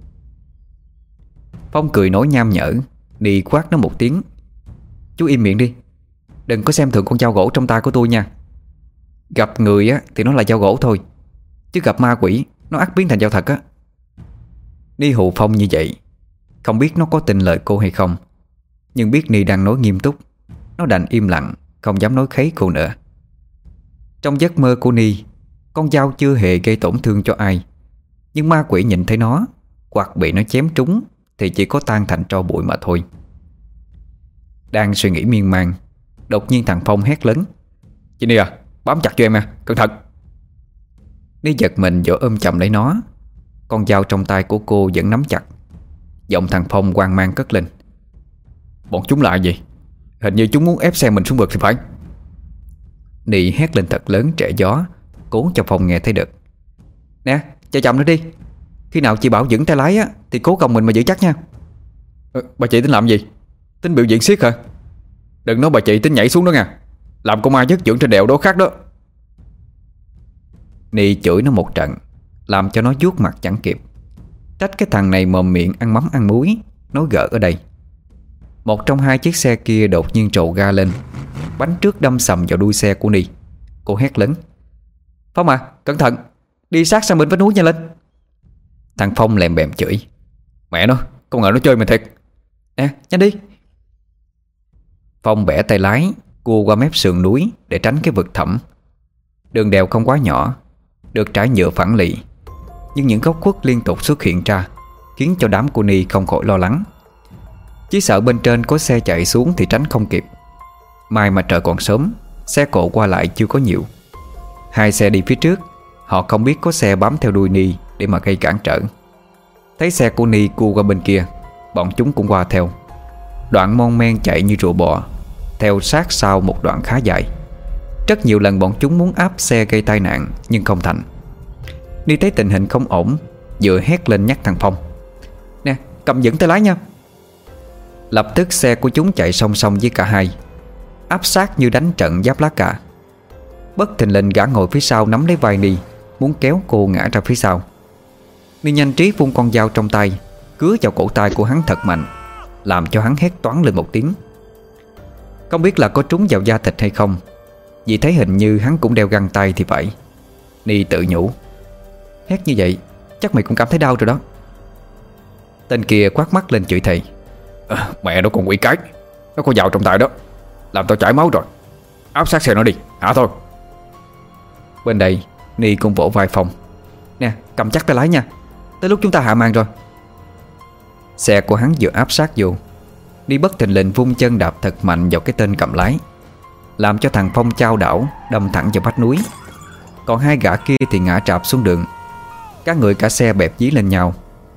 Phong cười nói nham nhở. Ni quát nó một tiếng: "Chú im miệng đi, đừng có xem thường con dao gỗ trong tay của tôi nha. Gặp người á thì nó là dao gỗ thôi, chứ gặp ma quỷ nó ắt biến thành dao thật á." Ni hù Phong như vậy, không biết nó có tin lời cô hay không, nhưng biết Ni đang nói nghiêm túc, nó đành im lặng, không dám nói khấy cô nữa. Trong giấc mơ của Ni, con dao chưa hề gây tổn thương cho ai, nhưng ma quỷ nhìn thấy nó, hoặc bị nó chém trúng thì chỉ có tan thành tro bụi mà thôi. Đang suy nghĩ miên man, đột nhiên thằng Phong hét lớn: "Chị Ni à, bám chặt cho em à, cẩn thận." Ni giật mình vội ôm chầm lấy nó. Con dao trong tay của cô vẫn nắm chặt. Giọng thằng Phong hoang mang cất lên: "Bọn chúng là gì? Hình như chúng muốn ép xe mình xuống vực thì phải." Ni hét lên thật lớn trẻ gió, cố cho Phong nghe thấy được: "Nè, chạy chậm nữa đi. Khi nào chị bảo vững tay lái á thì cố gồng mình mà giữ chắc nha." "Ờ, bà chị tính làm gì? Tính biểu diễn xiếc hả? Đừng nói bà chị tính nhảy xuống đó nha. Làm con ma dứt dưỡng trên đèo đó khác đó." Ni chửi nó một trận, làm cho nó vuốt mặt chẳng kịp. Trách cái thằng này mồm miệng ăn mắm ăn muối, nói gỡ ở đây. Một trong hai chiếc xe kia đột nhiên trồ ga lên, bánh trước đâm sầm vào đuôi xe của Ni. Cô hét lớn: "Phong à, cẩn thận, đi sát sang bên vách núi nhanh lên." Thằng Phong lèm bèm chửi: "Mẹ nó, không ngờ nó chơi mình thiệt. Nè, nhanh đi." Phong bẻ tay lái, cua qua mép sườn núi để tránh cái vực thẳm. Đường đèo không quá nhỏ, được trải nhựa phẳng lì, nhưng những góc khuất liên tục xuất hiện ra, khiến cho đám cô Ni không khỏi lo lắng. Chỉ sợ bên trên có xe chạy xuống thì tránh không kịp. May mà trời còn sớm, xe cộ qua lại chưa có nhiều. Hai xe đi phía trước, họ không biết có xe bám theo đuôi Ni để mà gây cản trở. Thấy xe của Ni cua qua bên kia, bọn chúng cũng qua theo. Đoạn mon men chạy như rùa bò, theo sát sau một đoạn khá dài. Rất nhiều lần bọn chúng muốn áp xe gây tai nạn, nhưng không thành. Ni thấy tình hình không ổn, vừa hét lên nhắc thằng Phong: "Nè, cầm vững tay lái nha." Lập tức xe của chúng chạy song song với cả hai, áp sát như đánh trận giáp lá cà. Bất thình lình gã ngồi phía sau nắm lấy vai Ni, muốn kéo cô ngã ra phía sau. Ni nhanh trí vung con dao trong tay, cứa vào cổ tay của hắn thật mạnh, làm cho hắn hét toáng lên một tiếng. Không biết là có trúng vào da thịt hay không, vì thấy hình như hắn cũng đeo găng tay thì phải. Ni tự nhủ: "Hét như vậy chắc mày cũng cảm thấy đau rồi đó." Tên kia quát mắt lên chửi thề: à, "Mẹ nó còn quỷ cái, nó có dao trong tay đó, làm tao chảy máu rồi. Áp sát xe nó đi, hả thôi." Bên đây Ni cũng vỗ vai Phong: "Nè, cầm chắc tay lái nha, tới lúc chúng ta hạ màn rồi." Xe của hắn vừa áp sát vô, Ni bất thình lình vung chân đạp thật mạnh vào cái tên cầm lái, làm cho thằng Phong chao đảo đâm thẳng vào vách núi. Còn hai gã kia thì ngã trạp xuống đường. Các người cả xe bẹp dí lên nhau.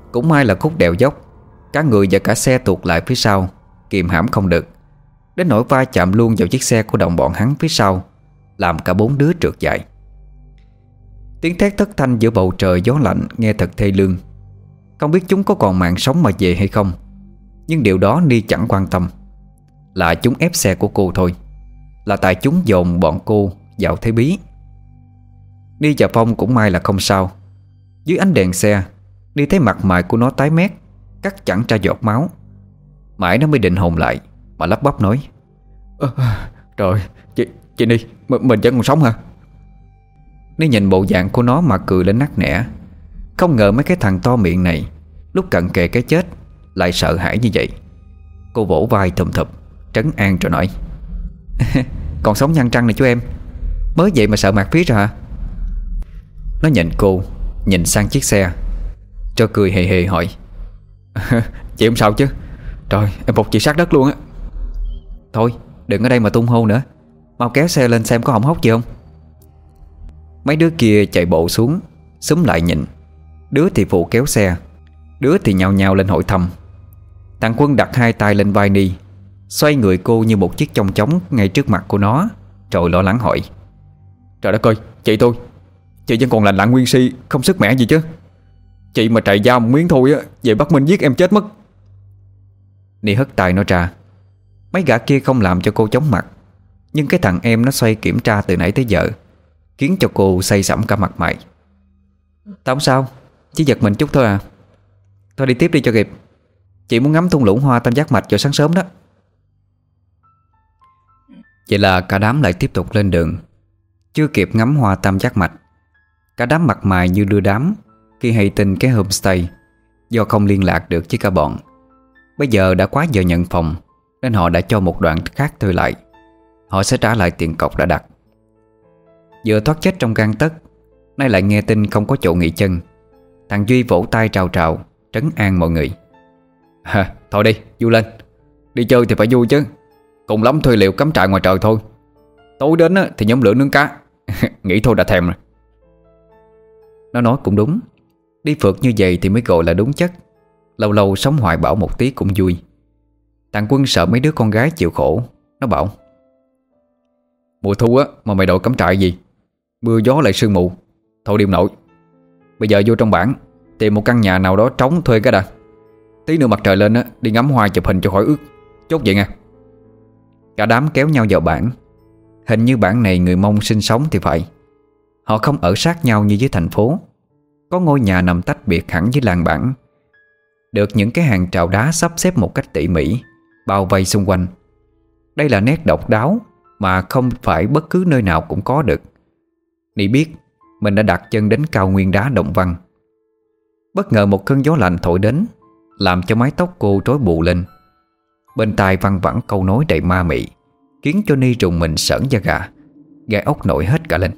Cũng may là khúc đèo dốc, cả người và cả xe tuột lại phía sau, kìm hãm không được, đến nỗi va chạm luôn vào chiếc xe của đồng bọn hắn phía sau, làm cả bốn đứa trượt dài. Tiếng thét thất thanh giữa bầu trời gió lạnh nghe thật thê lương. Không biết chúng có còn mạng sống mà về hay không, nhưng điều đó Ni chẳng quan tâm. Là chúng ép xe của cô thôi, là tại chúng dồn bọn cô vào thế bí. Ni và Phong cũng may là không sao. Dưới ánh đèn xe, Ni thấy mặt mày của nó tái mét, cắt chẳng ra giọt máu. Mãi nó mới định hồn lại mà lắp bắp nói: Ơ, trời, chị, chị Ni, mình, mình vẫn còn sống hả? Ni nhìn bộ dạng của nó mà cười lên nắc nẻ. Không ngờ mấy cái thằng to miệng này lúc cận kề cái chết lại sợ hãi như vậy. Cô vỗ vai thùm thụp, trấn an rồi nói: Còn sống nhăn trăng này chú em, mới vậy mà sợ mạt phía rồi hả? Nó nhìn cô, nhìn sang chiếc xe, cho cười hề hề hỏi: Chị không sao chứ? Trời, em phục chị sát đất luôn á. Thôi, đừng ở đây mà tung hô nữa, mau kéo xe lên xem có hỏng hóc gì không. Mấy đứa kia chạy bộ xuống, xúm lại nhìn. Đứa thì phụ kéo xe, đứa thì nhào nhào lên hỏi thăm. Thằng Quân đặt hai tay lên vai Ni, xoay người cô như một chiếc chong chóng ngay trước mặt của nó, rồi lo lắng hỏi: Trời đất ơi, chị tôi, chị vẫn còn lành lặn nguyên si, không sức mẻ gì chứ? Chị mà chạy dao một miếng thôi á, vậy Bắc Minh giết em chết mất. Ni hất tay nó ra. Mấy gã kia không làm cho cô chóng mặt, nhưng cái thằng em nó xoay kiểm tra từ nãy tới giờ, khiến cho cô say sẩm cả mặt mày. Tao không sao, chỉ giật mình chút thôi à. Thôi đi tiếp đi cho kịp, chị muốn ngắm thung lũng hoa tam giác mạch vào sáng sớm đó. Vậy là cả đám lại tiếp tục lên đường. Chưa kịp ngắm hoa tam giác mạch, cả đám mặt mày như đưa đám khi hay tin cái homestay do không liên lạc được với cả bọn. Bây giờ đã quá giờ nhận phòng, nên họ đã cho một đoạn khác thuê lại. Họ sẽ trả lại tiền cọc đã đặt. Vừa thoát chết trong gang tấc, nay lại nghe tin không có chỗ nghỉ chân. Thằng Duy vỗ tay trào trào, trấn an mọi người: à, Thôi đi, vui lên. Đi chơi thì phải vui chứ, cùng lắm thuê liệu cắm trại ngoài trời thôi. Tối đến á, thì nhóm lửa nướng cá. Nghĩ thôi đã thèm rồi. Nó nói cũng đúng. Đi phượt như vậy thì mới gọi là đúng chất. Lâu lâu sống hoài bão một tí cũng vui. Thằng Quân sợ mấy đứa con gái chịu khổ. Nó bảo: Mùa thu á mà mày đội cắm trại gì, mưa gió lại sương mù, thôi đi không nổi. Bây giờ vô trong bản tìm một căn nhà nào đó trống thuê cái đã. Tí nữa mặt trời lên á, đi ngắm hoa chụp hình cho khỏi ướt. Chốt vậy nha. Cả đám kéo nhau vào bản. Hình như bản này người Mông sinh sống thì phải. Họ không ở sát nhau như dưới thành phố. Có ngôi nhà nằm tách biệt hẳn với làng bản, được những cái hàng trào đá sắp xếp một cách tỉ mỉ, bao vây xung quanh. Đây là nét độc đáo mà không phải bất cứ nơi nào cũng có được. Ni biết mình đã đặt chân đến cao nguyên đá Đồng Văn. Bất ngờ một cơn gió lạnh thổi đến, làm cho mái tóc cô rối bù lên. Bên tai văng vẳng câu nói đầy ma mị, khiến cho Ni rùng mình sởn da gà, gai ốc nổi hết cả lên.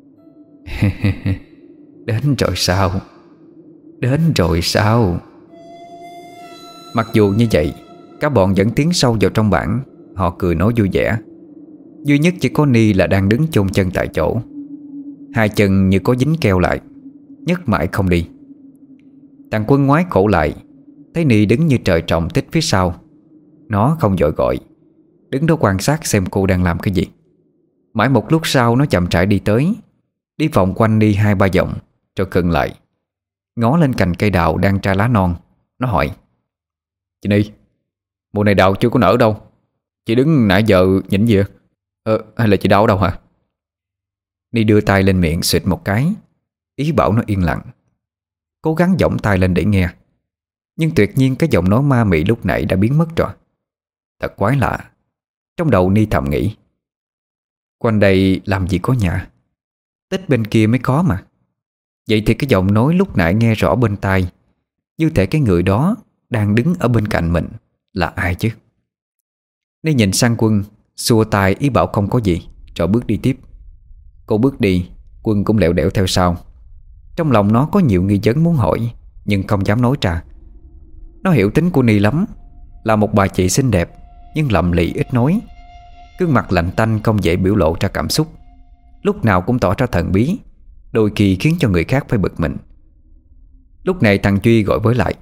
Đến rồi sao? Đến rồi sao? Mặc dù như vậy, cả bọn vẫn tiến sâu vào trong bản. Họ cười nói vui vẻ. Duy nhất chỉ có Ni là đang đứng chôn chân tại chỗ, hai chân như có dính keo lại, nhấc mãi không đi. Thằng Quân ngoái cổ lại, thấy Ni đứng như trời trồng tích phía sau. Nó không vội gọi, đứng đó quan sát xem cô đang làm cái gì. Mãi một lúc sau nó chậm rãi đi tới, đi vòng quanh Ni hai ba vòng, rồi khựng lại, ngó lên cành cây đào đang tra lá non. Nó hỏi: Chị Ni, mùa này đào chưa có nở đâu, chị đứng nãy giờ nhìn gì ạ? Ờ, hay là chị đau ở đâu hả? Ni đưa tay lên miệng xịt một cái, ý bảo nó yên lặng. Cố gắng giọng tay lên để nghe, nhưng tuyệt nhiên cái giọng nói ma mị lúc nãy đã biến mất rồi. Thật quái lạ. Trong đầu Ni thầm nghĩ: quanh đây làm gì có nhà, tích bên kia mới có mà. Vậy thì cái giọng nói lúc nãy nghe rõ bên tai, như thể cái người đó đang đứng ở bên cạnh mình là ai chứ? Ni nhìn sang Quân, xua tay ý bảo không có gì, rồi bước đi tiếp. Cô bước đi, Quân cũng lẹo đẻo theo sau. Trong lòng nó có nhiều nghi vấn muốn hỏi, nhưng không dám nói ra. Nó hiểu tính của Ni lắm, là một bà chị xinh đẹp nhưng lậm lì ít nói, gương mặt lạnh tanh không dễ biểu lộ ra cảm xúc, lúc nào cũng tỏ ra thần bí, đôi khi khiến cho người khác phải bực mình. Lúc này thằng Duy gọi với lại: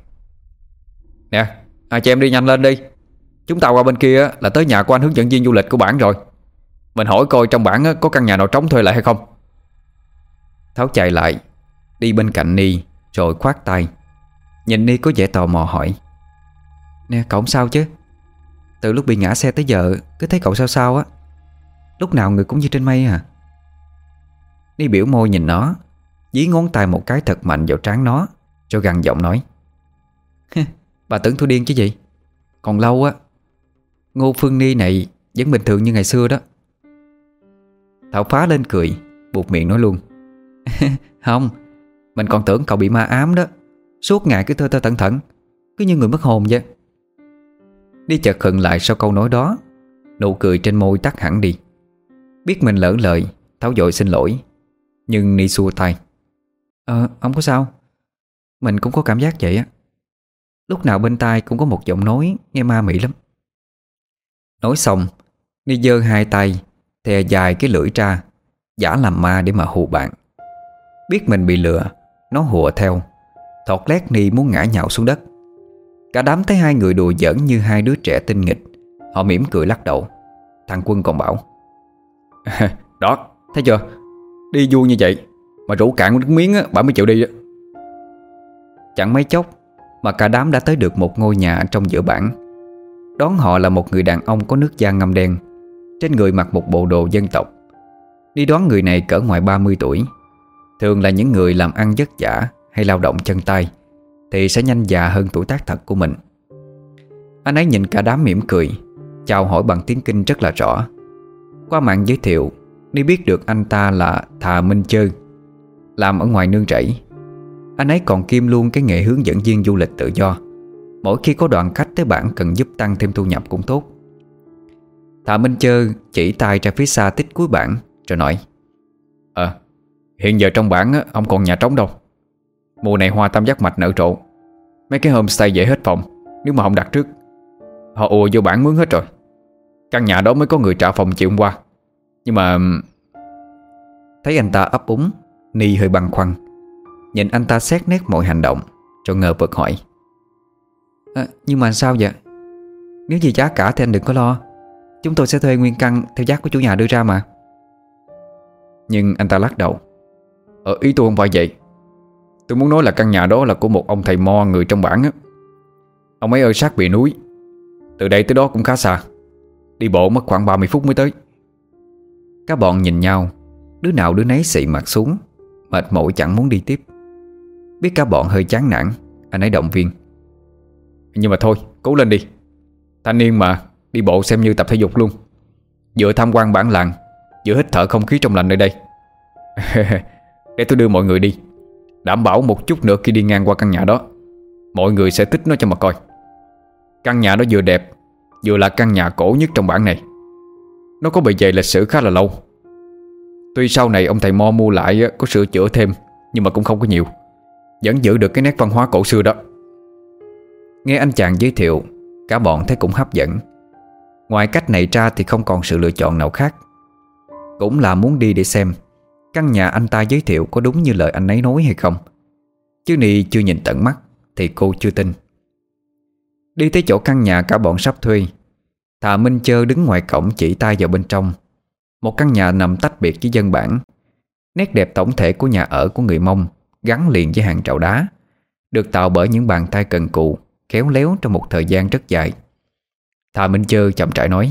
Nè, hai chị em đi nhanh lên đi. Chúng ta qua bên kia là tới nhà của anh hướng dẫn viên du lịch của bản rồi. Mình hỏi coi trong bản có căn nhà nào trống thuê lại hay không. Tháo chạy lại, đi bên cạnh Ni rồi khoát tay. Nhìn Ni có vẻ tò mò hỏi: Nè, cậu không sao chứ? Từ lúc bị ngã xe tới giờ cứ thấy cậu sao sao á. Lúc nào người cũng như trên mây à. Ni biểu môi nhìn nó, dí ngón tay một cái thật mạnh vào trán nó, rồi gằn giọng nói: Bà tưởng tôi điên chứ gì. Còn lâu á. Ngô Phương Ni này vẫn bình thường như ngày xưa đó. Thảo phá lên cười, buột miệng nói luôn: Không, mình còn tưởng cậu bị ma ám đó. Suốt ngày cứ thơ thơ thẩn thẩn, cứ như người mất hồn vậy. Đi chợt khựng lại sau câu nói đó. Nụ cười trên môi tắt hẳn đi. Biết mình lỡ lời, Thảo vội xin lỗi. Nhưng Ni xua tay: Ờ, không có sao. Mình cũng có cảm giác vậy á. Lúc nào bên tai cũng có một giọng nói nghe ma mị lắm. Nói xong, Ni giơ hai tay thè dài cái lưỡi ra, giả làm ma để mà hù bạn. Biết mình bị lừa, nó hùa theo. Thọt lét Ni muốn ngã nhào xuống đất. Cả đám thấy hai người đùa giỡn như hai đứa trẻ tinh nghịch. Họ mỉm cười lắc đầu. Thằng Quân còn bảo: Đó, thấy chưa? Đi vui như vậy mà rủ cạn nước miếng á, bà mới chịu đi đó. Chẳng mấy chốc mà cả đám đã tới được một ngôi nhà trong giữa bản. Đón họ là một người đàn ông có nước da ngăm đen, trên người mặc một bộ đồ dân tộc. Đi đoán người này cỡ ngoài ba mươi tuổi. Thường là những người làm ăn vất vả hay lao động chân tay thì sẽ nhanh già hơn tuổi tác thật của mình. Anh ấy nhìn cả đám mỉm cười, chào hỏi bằng tiếng Kinh rất là rõ. Qua mạng giới thiệu, Ni biết được anh ta là Thà Minh Chơ, làm ở ngoài nương rẫy. Anh ấy còn kiêm luôn cái nghề hướng dẫn viên du lịch tự do. Mỗi khi có đoàn khách tới bản cần giúp tăng thêm thu nhập cũng tốt. Thà Minh Chơ chỉ tay ra phía xa tích cuối bản rồi nói: Ờ, hiện giờ trong bản á, ông còn nhà trống đâu. Mùa này hoa tam giác mạch nở rộ. Mấy cái homestay dễ hết phòng nếu mà không đặt trước. Họ ùa vô bản mướn hết rồi. Căn nhà đó mới có người trả phòng chiều hôm qua. Nhưng mà... Thấy anh ta ấp úng, Ni hơi băn khoăn. Nhìn anh ta xét nét mọi hành động, rồi ngờ vực hỏi: à, Nhưng mà sao vậy? Nếu gì giá cả thì anh đừng có lo. Chúng tôi sẽ thuê nguyên căn theo giá của chủ nhà đưa ra mà. Nhưng anh ta lắc đầu: Ờ, ý tôi không phải vậy. Tôi muốn nói là căn nhà đó là của một ông thầy mo người trong bản á. Ông ấy ở sát bìa núi. Từ đây tới đó cũng khá xa. Đi bộ mất khoảng ba mươi phút mới tới. Các bọn nhìn nhau, đứa nào đứa nấy xị mặt xuống, mệt mỏi chẳng muốn đi tiếp. Biết cả bọn hơi chán nản, anh ấy động viên: Nhưng mà thôi, cố lên đi. Thanh niên mà, đi bộ xem như tập thể dục luôn. Vừa tham quan bản làng, vừa hít thở không khí trong lành nơi đây. Để tôi đưa mọi người đi. Đảm bảo một chút nữa khi đi ngang qua căn nhà đó, mọi người sẽ thích nó cho mà coi. Căn nhà đó vừa đẹp, vừa là căn nhà cổ nhất trong bản này. Nó có bề dày lịch sử khá là lâu. Tuy sau này ông thầy Mo mua lại có sửa chữa thêm, nhưng mà cũng không có nhiều. Vẫn giữ được cái nét văn hóa cổ xưa đó. Nghe anh chàng giới thiệu, cả bọn thấy cũng hấp dẫn. Ngoài cách này ra thì không còn sự lựa chọn nào khác. Cũng là muốn đi để xem căn nhà anh ta giới thiệu có đúng như lời anh ấy nói hay không. Chứ Ni chưa nhìn tận mắt thì cô chưa tin. Đi tới chỗ căn nhà cả bọn sắp thuê, Thà Minh Chơ đứng ngoài cổng chỉ tay vào bên trong. Một căn nhà nằm tách biệt với dân bản. Nét đẹp tổng thể của nhà ở của người Mông gắn liền với hàng rào đá, được tạo bởi những bàn tay cần cù, khéo léo trong một thời gian rất dài. Thà Minh Chơ chậm rãi nói: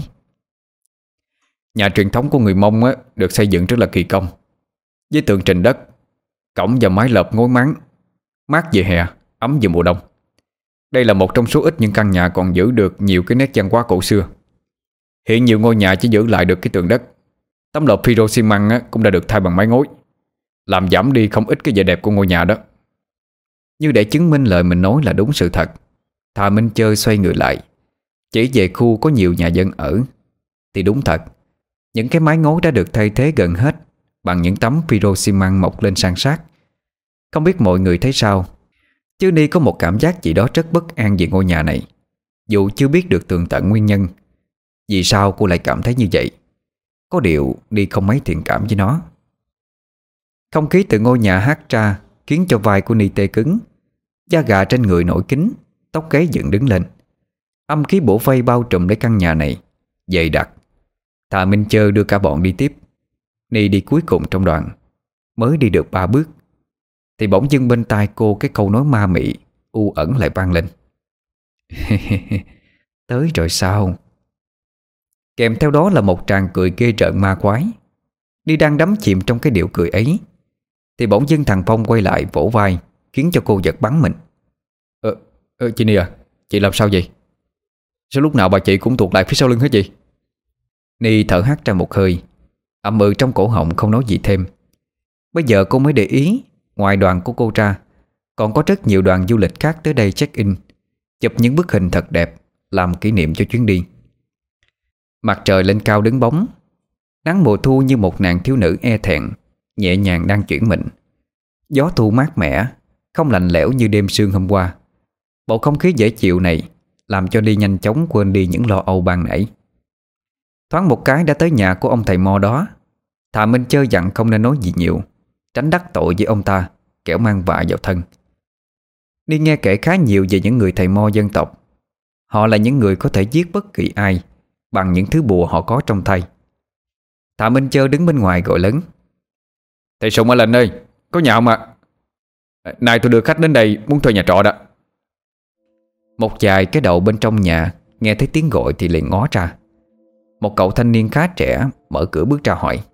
Nhà truyền thống của người Mông á, được xây dựng rất là kỳ công, với tường trình đất, cổng và mái lợp ngói máng, mát về hè, ấm về mùa đông. Đây là một trong số ít những căn nhà còn giữ được nhiều cái nét văn hóa cổ xưa. Hiện nhiều ngôi nhà chỉ giữ lại được cái tường đất. Tấm lợp phiro xi măng á, cũng đã được thay bằng mái ngói, làm giảm đi không ít cái vẻ đẹp của ngôi nhà đó. Như để chứng minh lời mình nói là đúng sự thật, Thà Minh Chơ xoay người lại, chỉ về khu có nhiều nhà dân ở. Thì đúng thật, những cái mái ngói đã được thay thế gần hết bằng những tấm phiro xi măng mọc lên san sát. Không biết mọi người thấy sao, chứ Ni có một cảm giác gì đó rất bất an về ngôi nhà này. Dù chưa biết được tường tận nguyên nhân, vì sao cô lại cảm thấy như vậy. Có điều Ni không mấy thiện cảm với nó. Không khí từ ngôi nhà hát ra khiến cho vai của Ni tê cứng. Da gà trên người nổi kín, tóc gáy dựng đứng lên. Âm khí bủa vây bao trùm lấy căn nhà này dày đặc. Thà Minh Chơ đưa cả bọn đi tiếp. Ni đi cuối cùng trong đoàn. Mới đi được ba bước thì bỗng dưng bên tai cô cái câu nói ma mị u ẩn lại vang lên. Tới rồi sao? Kèm theo đó là một tràng cười ghê rợn ma quái. Ni đang đắm chìm trong cái điệu cười ấy thì bỗng dưng thằng Phong quay lại vỗ vai, khiến cho cô giật bắn mình. Ờ, ờ chị Ni à, chị làm sao vậy? Sao lúc nào bà chị cũng tuột lại phía sau lưng hết chị? Ni thở hắt ra một hơi, ậm ừ trong cổ họng không nói gì thêm. Bây giờ cô mới để ý, ngoài đoàn của cô ra còn có rất nhiều đoàn du lịch khác tới đây check-in, chụp những bức hình thật đẹp làm kỷ niệm cho chuyến đi. Mặt trời lên cao đứng bóng. Nắng mùa thu như một nàng thiếu nữ e thẹn, nhẹ nhàng đang chuyển mình. Gió thu mát mẻ, không lạnh lẽo như đêm sương hôm qua. Bầu không khí dễ chịu này làm cho Ly nhanh chóng quên đi những lo âu ban nãy. Thoáng một cái đã tới nhà của ông thầy mo đó. Thà Minh Chơ dặn không nên nói gì nhiều, tránh đắc tội với ông ta, kẻo mang vạ vào thân. Đi nghe kể khá nhiều về những người thầy mo dân tộc. Họ là những người có thể giết bất kỳ ai bằng những thứ bùa họ có trong tay. Thà Minh Chơ đứng bên ngoài gọi lớn. Thầy Sùng ở Lệnh ơi, có nhà không ạ? Này tôi đưa khách đến đây muốn thuê nhà trọ đó. Một vài cái đầu bên trong nhà nghe thấy tiếng gọi thì liền ngó ra. Một cậu thanh niên khá trẻ mở cửa bước ra hỏi.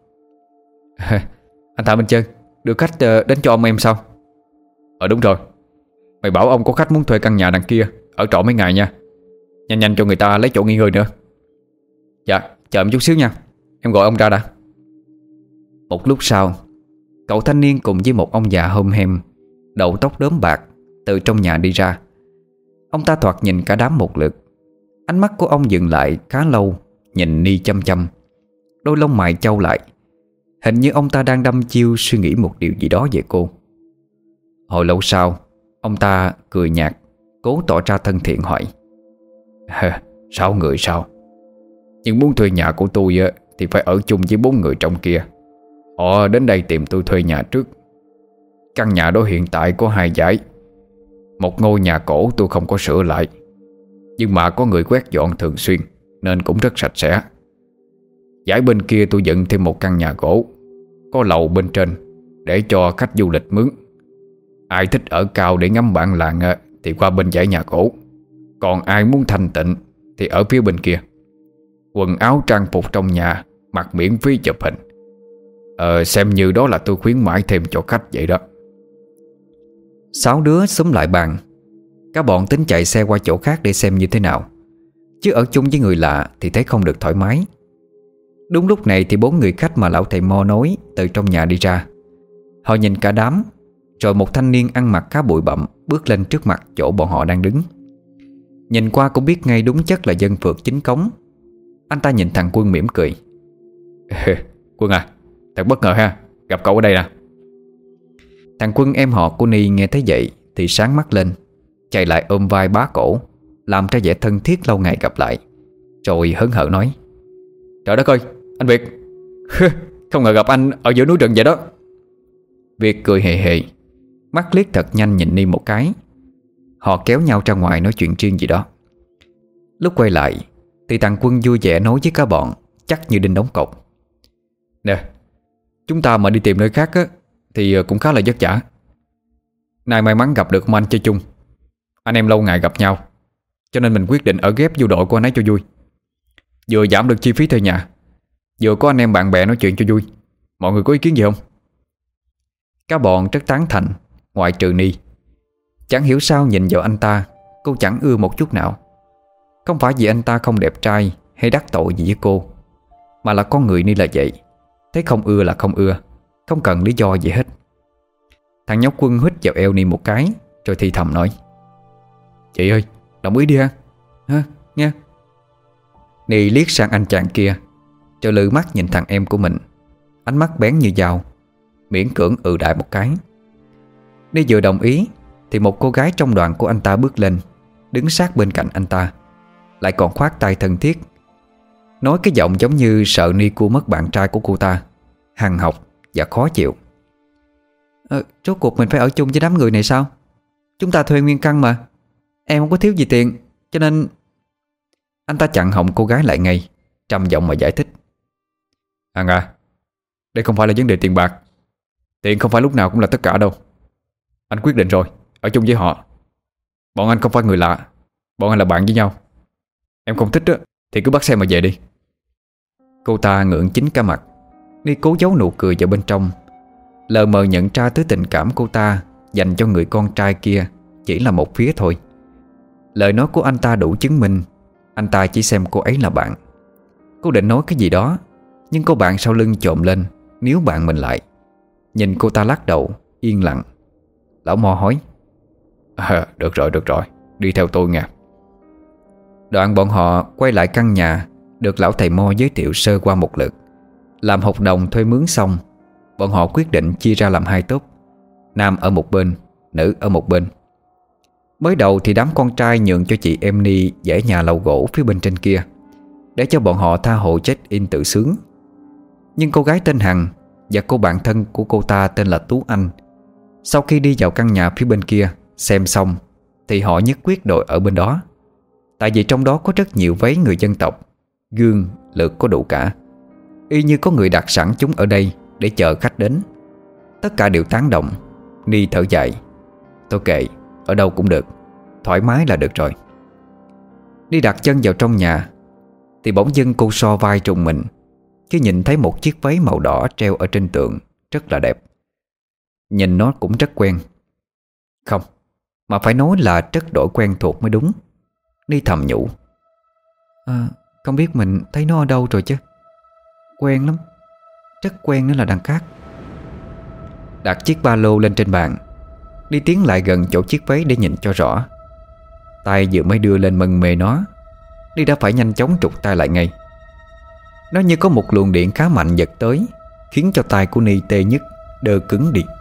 Anh Thà Minh Chơ, đưa khách đến cho ông em sao? Ờ đúng rồi. Mày bảo ông có khách muốn thuê căn nhà đằng kia ở trọ mấy ngày nha. Nhanh nhanh cho người ta lấy chỗ nghỉ ngơi nữa. Dạ, chờ em chút xíu nha, em gọi ông ra đã. Một lúc sau, cậu thanh niên cùng với một ông già hom hem, đầu tóc đốm bạc, từ trong nhà đi ra. Ông ta thoạt nhìn cả đám một lượt. Ánh mắt của ông dừng lại khá lâu, nhìn Ni chăm chăm. Đôi lông mày chau lại. Hình như ông ta đang đăm chiêu suy nghĩ một điều gì đó về cô. Hồi lâu sau, ông ta cười nhạt, cố tỏ ra thân thiện hỏi. Sáu người sao? Nhưng muốn thuê nhà của tôi thì phải ở chung với bốn người trong kia. Họ đến đây tìm tôi thuê nhà trước. Căn nhà đó hiện tại có hai dãy. Một ngôi nhà cổ tôi không có sửa lại, nhưng mà có người quét dọn thường xuyên nên cũng rất sạch sẽ. Dãy bên kia tôi dựng thêm một căn nhà gỗ, có lầu bên trên để cho khách du lịch mướn. Ai thích ở cao để ngắm bản làng thì qua bên dãy nhà gỗ. Còn ai muốn thanh tịnh thì ở phía bên kia. Quần áo trang phục trong nhà mặc miễn phí chụp hình. Ờ xem như đó là tôi khuyến mãi thêm cho khách vậy đó. Sáu đứa xúm lại bàn. Các bọn tính chạy xe qua chỗ khác để xem như thế nào, chứ ở chung với người lạ thì thấy không được thoải mái. Đúng lúc này thì bốn người khách mà lão thầy mo nói từ trong nhà đi ra. Họ nhìn cả đám, rồi một thanh niên ăn mặc khá bụi bặm bước lên trước mặt chỗ bọn họ đang đứng. Nhìn qua cũng biết ngay đúng chất là dân phượt chính cống. Anh ta nhìn thằng Quân mỉm cười. Quân à, thật bất ngờ ha, gặp cậu ở đây nè. Thằng Quân em họ của Ni nghe thấy vậy thì sáng mắt lên, chạy lại ôm vai bá cổ, làm ra vẻ thân thiết lâu ngày gặp lại, rồi hớn hở nói. Trời đất ơi, anh Việt. Không ngờ gặp anh ở giữa núi rừng vậy đó. Việt cười hề hề, mắt liếc thật nhanh nhìn Ni một cái. Họ kéo nhau ra ngoài nói chuyện riêng gì đó. Lúc quay lại thì thằng Quân vui vẻ nói với cả bọn, chắc như đinh đóng cột. Nè, chúng ta mà đi tìm nơi khác á thì cũng khá là vất vả. Nay may mắn gặp được ông anh chơi chung. Anh em lâu ngày gặp nhau, cho nên mình quyết định ở ghép vô đội của anh ấy cho vui. Vừa giảm được chi phí thuê nhà, vừa có anh em bạn bè nói chuyện cho vui. Mọi người có ý kiến gì không? Các bọn rất tán thành, ngoại trừ Ni. Chẳng hiểu sao nhìn vào anh ta, cô chẳng ưa một chút nào. Không phải vì anh ta không đẹp trai hay đắc tội gì với cô, mà là con người Ni là vậy. Thấy không ưa là không ưa, không cần lý do gì hết. Thằng nhóc Quân hít vào eo Ni một cái, rồi thì thầm nói. Chị ơi, đồng ý đi ha, ha nghe. Ni liếc sang anh chàng kia, cho lử mắt nhìn thằng em của mình. Ánh mắt bén như dao, miễn cưỡng ừ đại một cái. Ni vừa đồng ý thì một cô gái trong đoàn của anh ta bước lên, đứng sát bên cạnh anh ta, lại còn khoác tay thân thiết, nói cái giọng giống như sợ Ni cua mất bạn trai của cô ta, hằn học và khó chịu. Ờ, rốt cuộc mình phải ở chung với đám người này sao? Chúng ta thuê nguyên căn mà. Em không có thiếu gì tiền, cho nên... Anh ta chặn họng cô gái lại ngay, trầm giọng mà giải thích. Hằng à, đây không phải là vấn đề tiền bạc. Tiền không phải lúc nào cũng là tất cả đâu. Anh quyết định rồi, ở chung với họ. Bọn anh không phải người lạ, bọn anh là bạn với nhau. Em không thích á thì cứ bắt xe mà về đi. Cô ta ngượng chín cả mặt, Ni cố giấu nụ cười vào bên trong, lờ mờ nhận ra thứ tình cảm cô ta dành cho người con trai kia chỉ là một phía thôi. Lời nói của anh ta đủ chứng minh anh ta chỉ xem cô ấy là bạn. Cô định nói cái gì đó, nhưng cô bạn sau lưng chồm lên níu bạn mình lại. Nhìn cô ta lắc đầu, yên lặng. Lão Mo hỏi: à, được rồi, được rồi, đi theo tôi nha. Đoạn bọn họ quay lại căn nhà được lão thầy Mo giới thiệu sơ qua một lượt. Làm hợp đồng thuê mướn xong, bọn họ quyết định chia ra làm hai tốp, nam ở một bên, nữ ở một bên. Mới đầu thì đám con trai nhượng cho chị em Ni dãy nhà lầu gỗ phía bên trên kia, để cho bọn họ tha hồ check-in tự sướng. Nhưng cô gái tên Hằng và cô bạn thân của cô ta tên là Tú Anh, sau khi đi vào căn nhà phía bên kia xem xong thì họ nhất quyết đội ở bên đó. Tại vì trong đó có rất nhiều váy người dân tộc, gương, lược có đủ cả. Y như có người đặt sẵn chúng ở đây để chờ khách đến. Tất cả đều tán động. Ni thở dài: tôi kệ, ở đâu cũng được, thoải mái là được rồi. Đi đặt chân vào trong nhà thì bỗng dưng cô so vai trùng mình khi nhìn thấy một chiếc váy màu đỏ treo ở trên tường, rất là đẹp. Nhìn nó cũng rất quen. Không, mà phải nói là rất đổi quen thuộc mới đúng. Ni thầm nhủ: à, không biết mình thấy nó ở đâu rồi chứ. Quen lắm, rất quen nữa là đằng khác. Đặt chiếc ba lô lên trên bàn, đi tiến lại gần chỗ chiếc váy để nhìn cho rõ. Tay vừa mới đưa lên mân mê nó, Đi đã phải nhanh chóng trục tay lại ngay. Nó như có một luồng điện khá mạnh giật tới, khiến cho tay của Ni tê nhức, đơ cứng đi.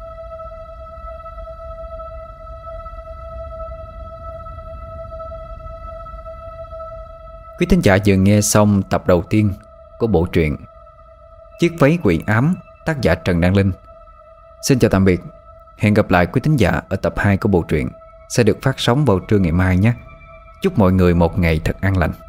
Quý thính giả vừa nghe xong tập đầu tiên của bộ truyện Chiếc váy quỷ ám, tác giả Trần Đăng Linh. Xin chào tạm biệt. Hẹn gặp lại quý thính giả ở tập hai của bộ truyện sẽ được phát sóng vào trưa ngày mai nhé. Chúc mọi người một ngày thật an lành.